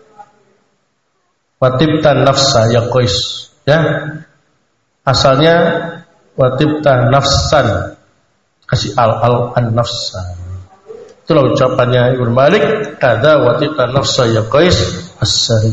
watibta nafsa ya qais, ya. Asalnya watibta nafsan, kasih al an nafsa. Itulah ucapannya Ibnu Malik, kada watibta nafsa ya qais as-sari.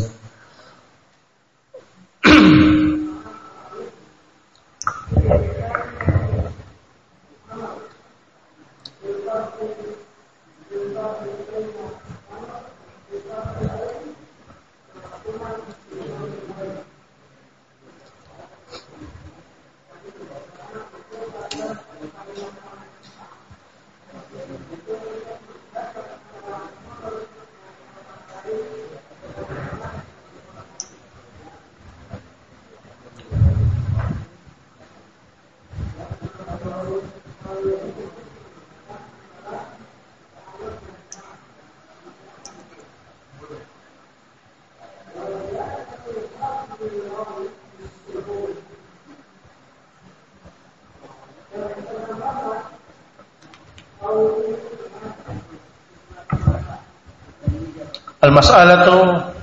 Al-mas'alatu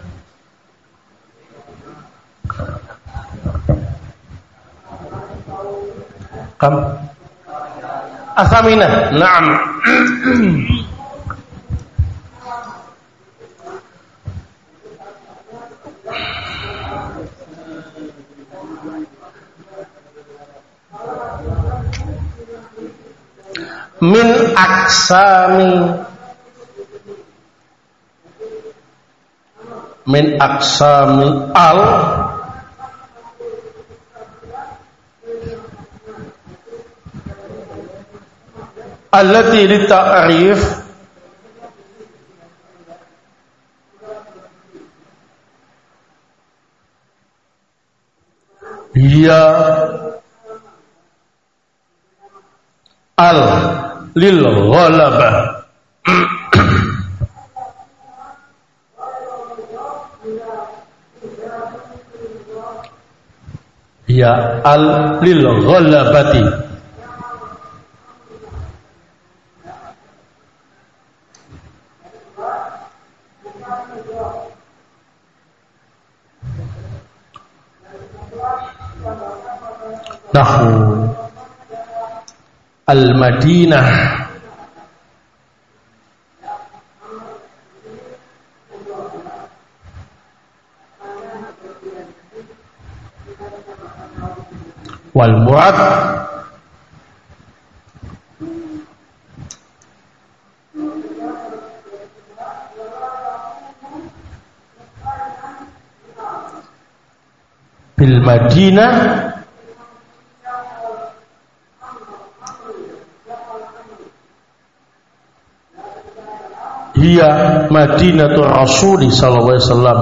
kam athaminah. Naam. Min aksami al allati lita'rif hiya al lil ghalabah. Ya al lil ghalabati. Nahu al-Madinah wal murad bil Madinah hiya Madinatul Rasul sallallahu alaihi wasallam.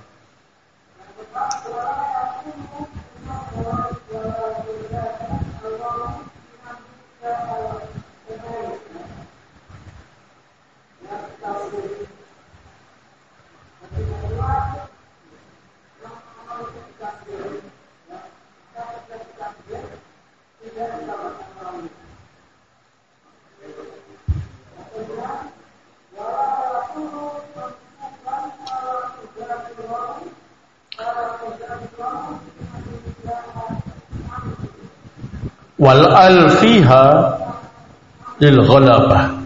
Wal al fiha lil ghalabah.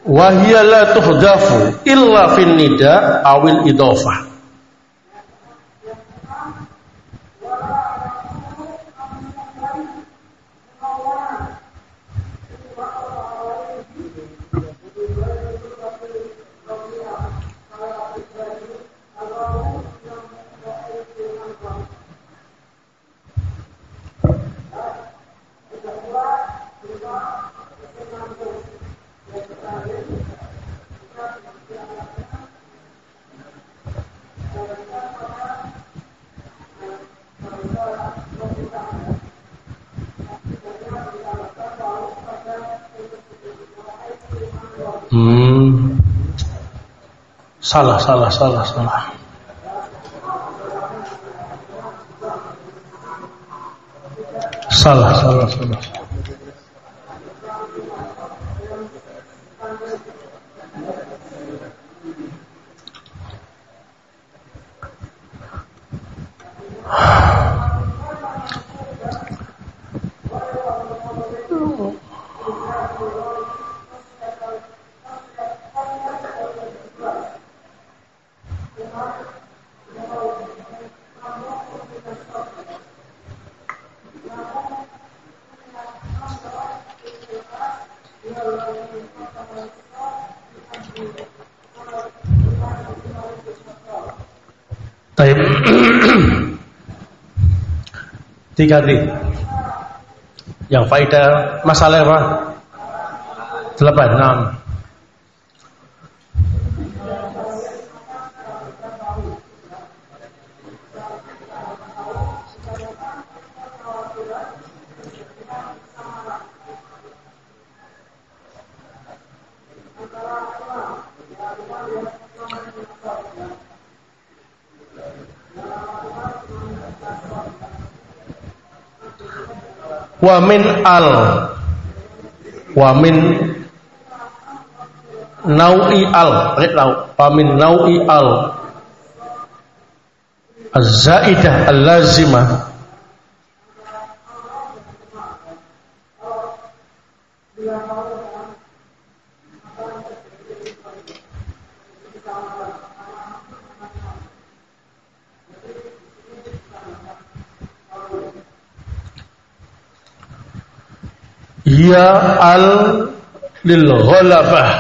wa hiya la tuhdafu illa fin nida awil idhofah. Salah. Baik. Tiga tadi. Yang faedah masalah apa? 8, 6. Wa min naui al az-zaidah al-lazimah hiya al lil ghalabah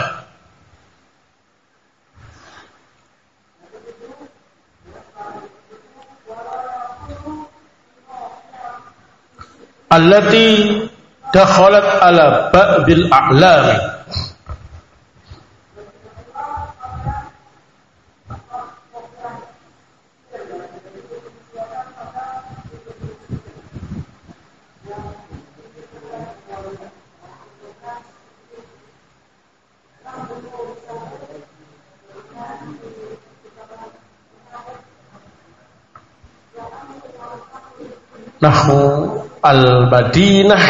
allati dakhalat ala ba'dil a'lami nahu al-Madinah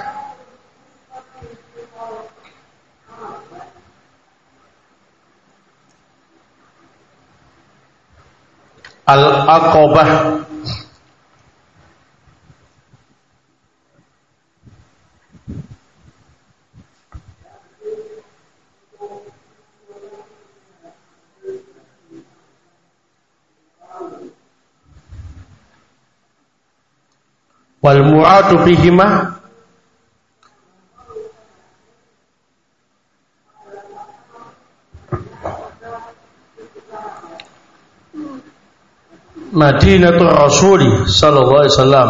al-Aqabah wal mu'adu bihima Madinatul Rasul sallallahu alaihi wasallam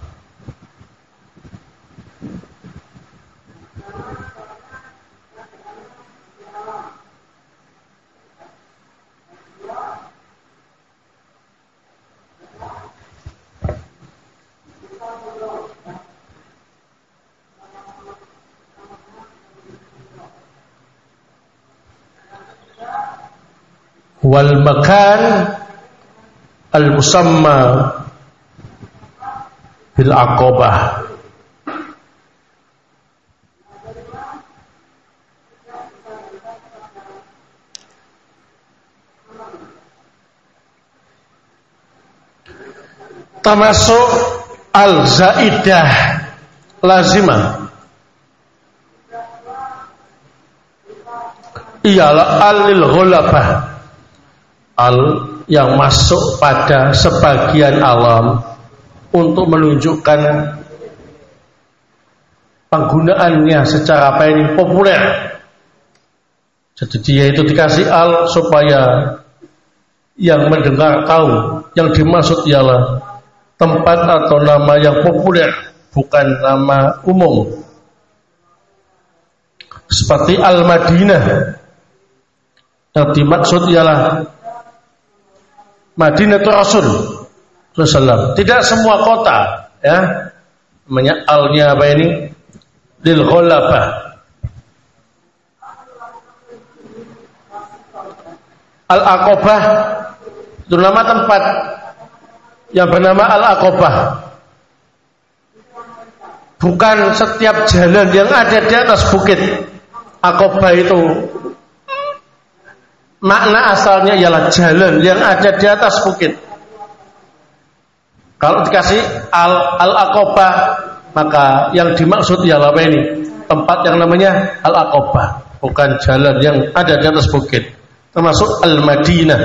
wal makan al-musamma bil Aqabah termasuk al-zaidah lazimah ialah al-lil ghulabah, al yang masuk pada sebagian alam untuk menunjukkan penggunaannya secara apa ini populer. Jadi dia itu dikasih al supaya yang mendengar tahu yang dimaksud ialah tempat atau nama yang populer, bukan nama umum. Seperti Al-Madinah, yang dimaksud ialah Madinatul Rasul sallallahu. Tidak semua kota, ya, namanya alnya apa ini? Lil Ghulabah. Al-Aqabah itu nama tempat yang bernama Al-Aqabah. Bukan setiap jalan yang ada di atas bukit. Aqabah itu makna asalnya ialah jalan yang ada di atas bukit. Kalau dikasih Al-Aqabah, maka yang dimaksud ialah apa ini? Tempat yang namanya Al-Aqabah, bukan jalan yang ada di atas bukit. Termasuk Al-Madinah.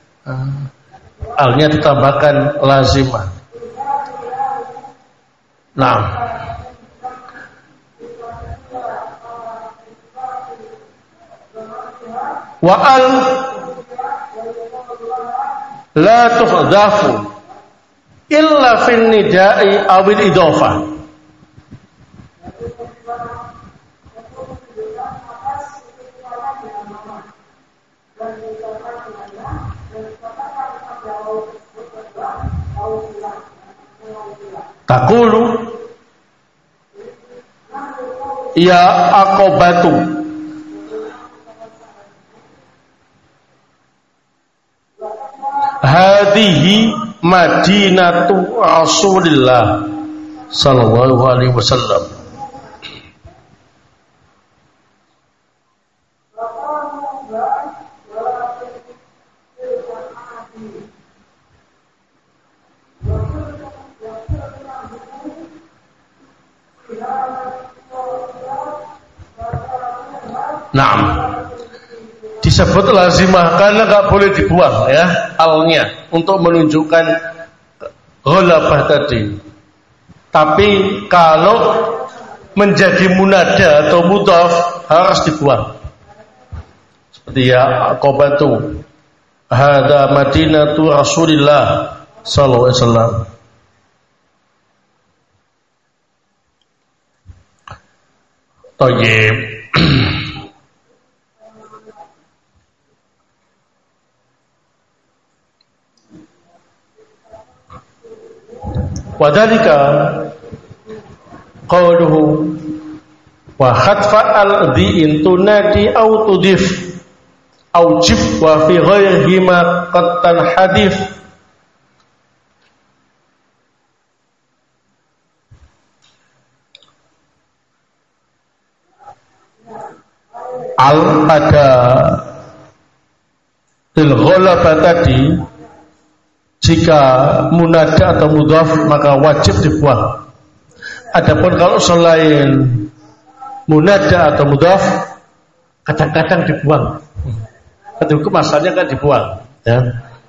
Alnya ditambahkan lazimah. Nah, wa al la tuhdafu illa fin nida'i awil idhofah. Taqulu ya Aqabatu hadhihi Madinatu Rasulillah sallallahu alaihi wasallam. Naam, disebut lazimah karena nggak boleh dibuang, ya, alnya untuk menunjukkan ghulabah tadi. Tapi kalau menjadi munada atau mudhaf harus dibuang. Seperti ya Aqabatu hada Madinatu Rasulillah sallallahu alaihi wasallam. Thayyib. Wadhalika qawluhu wa khatfa al-dhi'in tunadi au tudif au jib wa fi ghairihi ma qattan hadif. Al pada til ghalabah tadi, jika munada atau mudhaf maka wajib dibuang. Adapun kalau selain munada atau mudhaf kadang-kadang dibuang. Hukum asalnya kan dibuang, ya.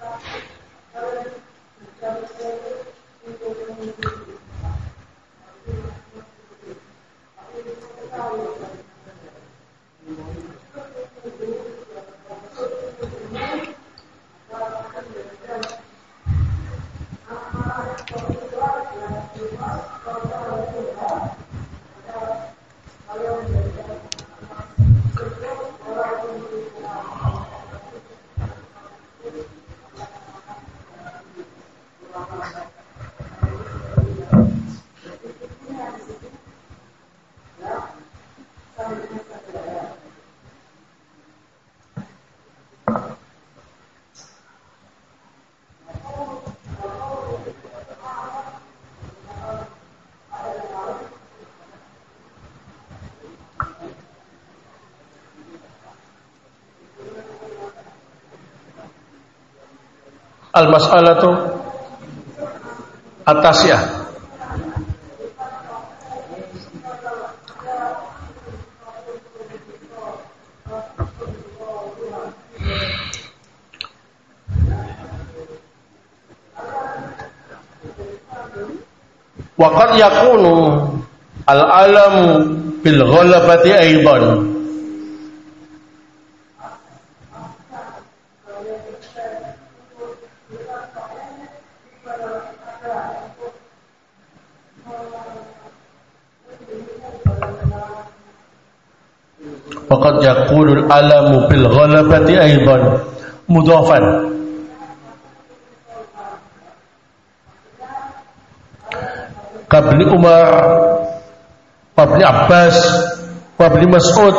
Al-mas'alatu at-tasiyah. Wa qad yakunu al-alamu bil ghalabati aidan. Waqad yaqulu al-alamu bil ghalabati aidan mudhafan kabli Umar wa ibn Abbas wa ibn Mas'ud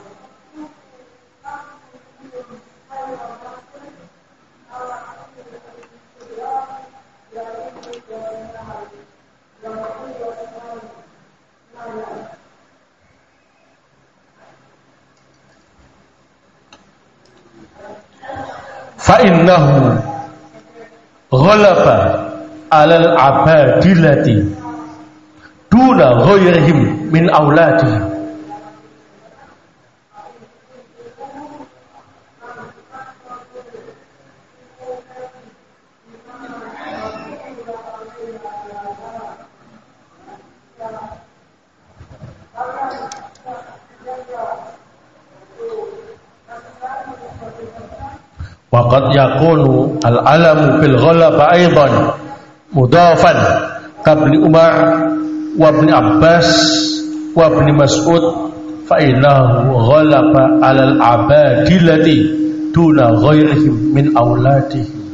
fa'innahu ghalaba alal abadilati duna ghairihim min awladihim. Waqad yakunu al-alamu bil ghalaba aidan mudhafan qabli Umar wa ibn Abbas wa ibn Mas'ud fa innahu ghalaba 'alal abadilati duna ghairihim min auladihim.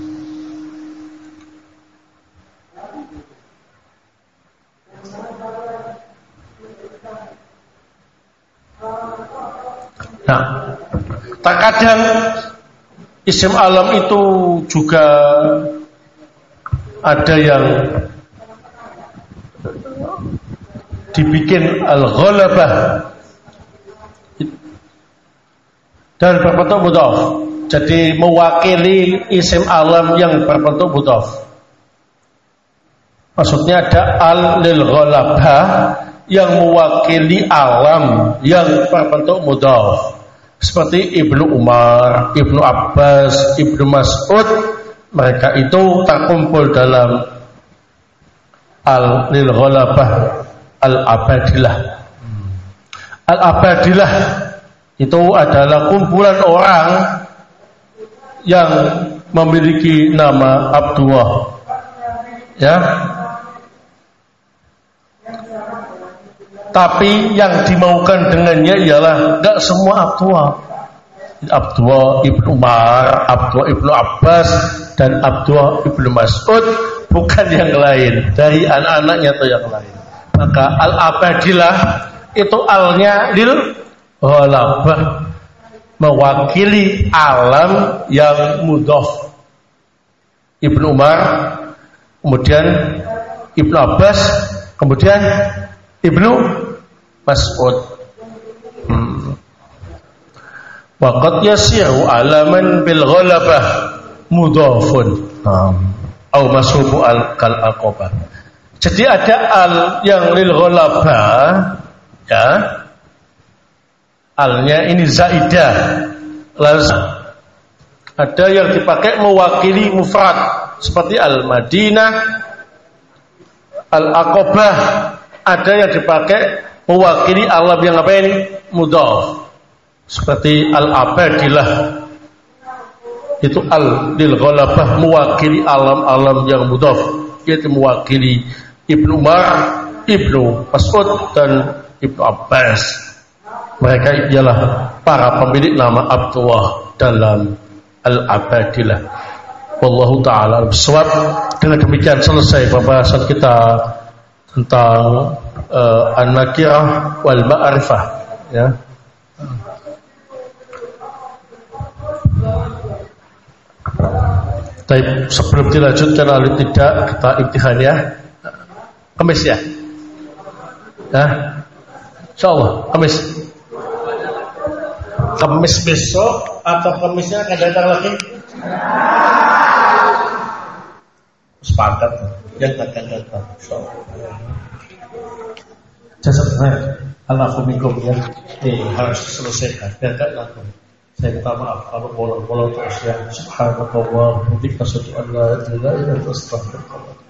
Nah, terkadang isim alam itu juga ada yang dibikin al-ghalabah dan berbentuk mudhaf. Jadi mewakili isim alam yang berbentuk mudhaf. Maksudnya ada al-lil ghalabah yang mewakili alam yang berbentuk mudhaf. Seperti Ibnu Umar, Ibnu Abbas, Ibnu Mas'ud, mereka itu terkumpul dalam al-lil ghalabah al-abadilah. Al-abadilah itu adalah kumpulan orang yang memiliki nama Abdullah. Ya. Tapi yang dimaukan dengannya ialah enggak semua Abdullah. Abdullah Ibnu Umar, Abdullah Ibnu Abbas, dan Abdullah Ibnu Mas'ud, bukan yang lain dari anak-anaknya atau yang lain. Maka al-abadilah itu alnya lil ghalabah, mewakili alam yang mudhaf. Ibnu Umar, kemudian Ibnu Abbas, kemudian Ibnu Mas'ud. Waqad yasi'u alaman bil ghalabah mudhafun au masubu al kal aqabah. Jadi ada al yang lil ghalabah, ya. Alnya ini zaidah. Lalu ada yang dipakai mewakili mufrad seperti al-Madinah, al-Aqabah. Ada yang dipakai mewakili alam yang apa ini? Mudhaf. Seperti al-abadilah. Itu al-lil ghalabah mewakili alam-alam yang mudhaf. Yaitu mewakili Ibnu Umar, Ibnu Mas'ud, dan Ibnu Abbas. Mereka ialah para pemilik nama Abdullah dalam al-abadilah. Wallahu ta'ala bisawab. Dengan demikian selesai pembahasan kita tentang an-nakirah wal ma'rifah, ya. Tapi sebelum dilanjutkan oleh tidak kita imtihan ya. Kamis ya. Ya. Insyaallah Kamis. Kamis besok atau Kamisnya akan datang lagi? Sepakat yang akan datang. Insyaallah. Jazakallah alaikum ya. Harus selesaikan. Tidak laku. Saya minta maaf kalau bolong-bolong terus ya. Subhanallah wa bihamdihi asyhadu an la ilaha illa anta astaghfiruka wa atubu ilaik.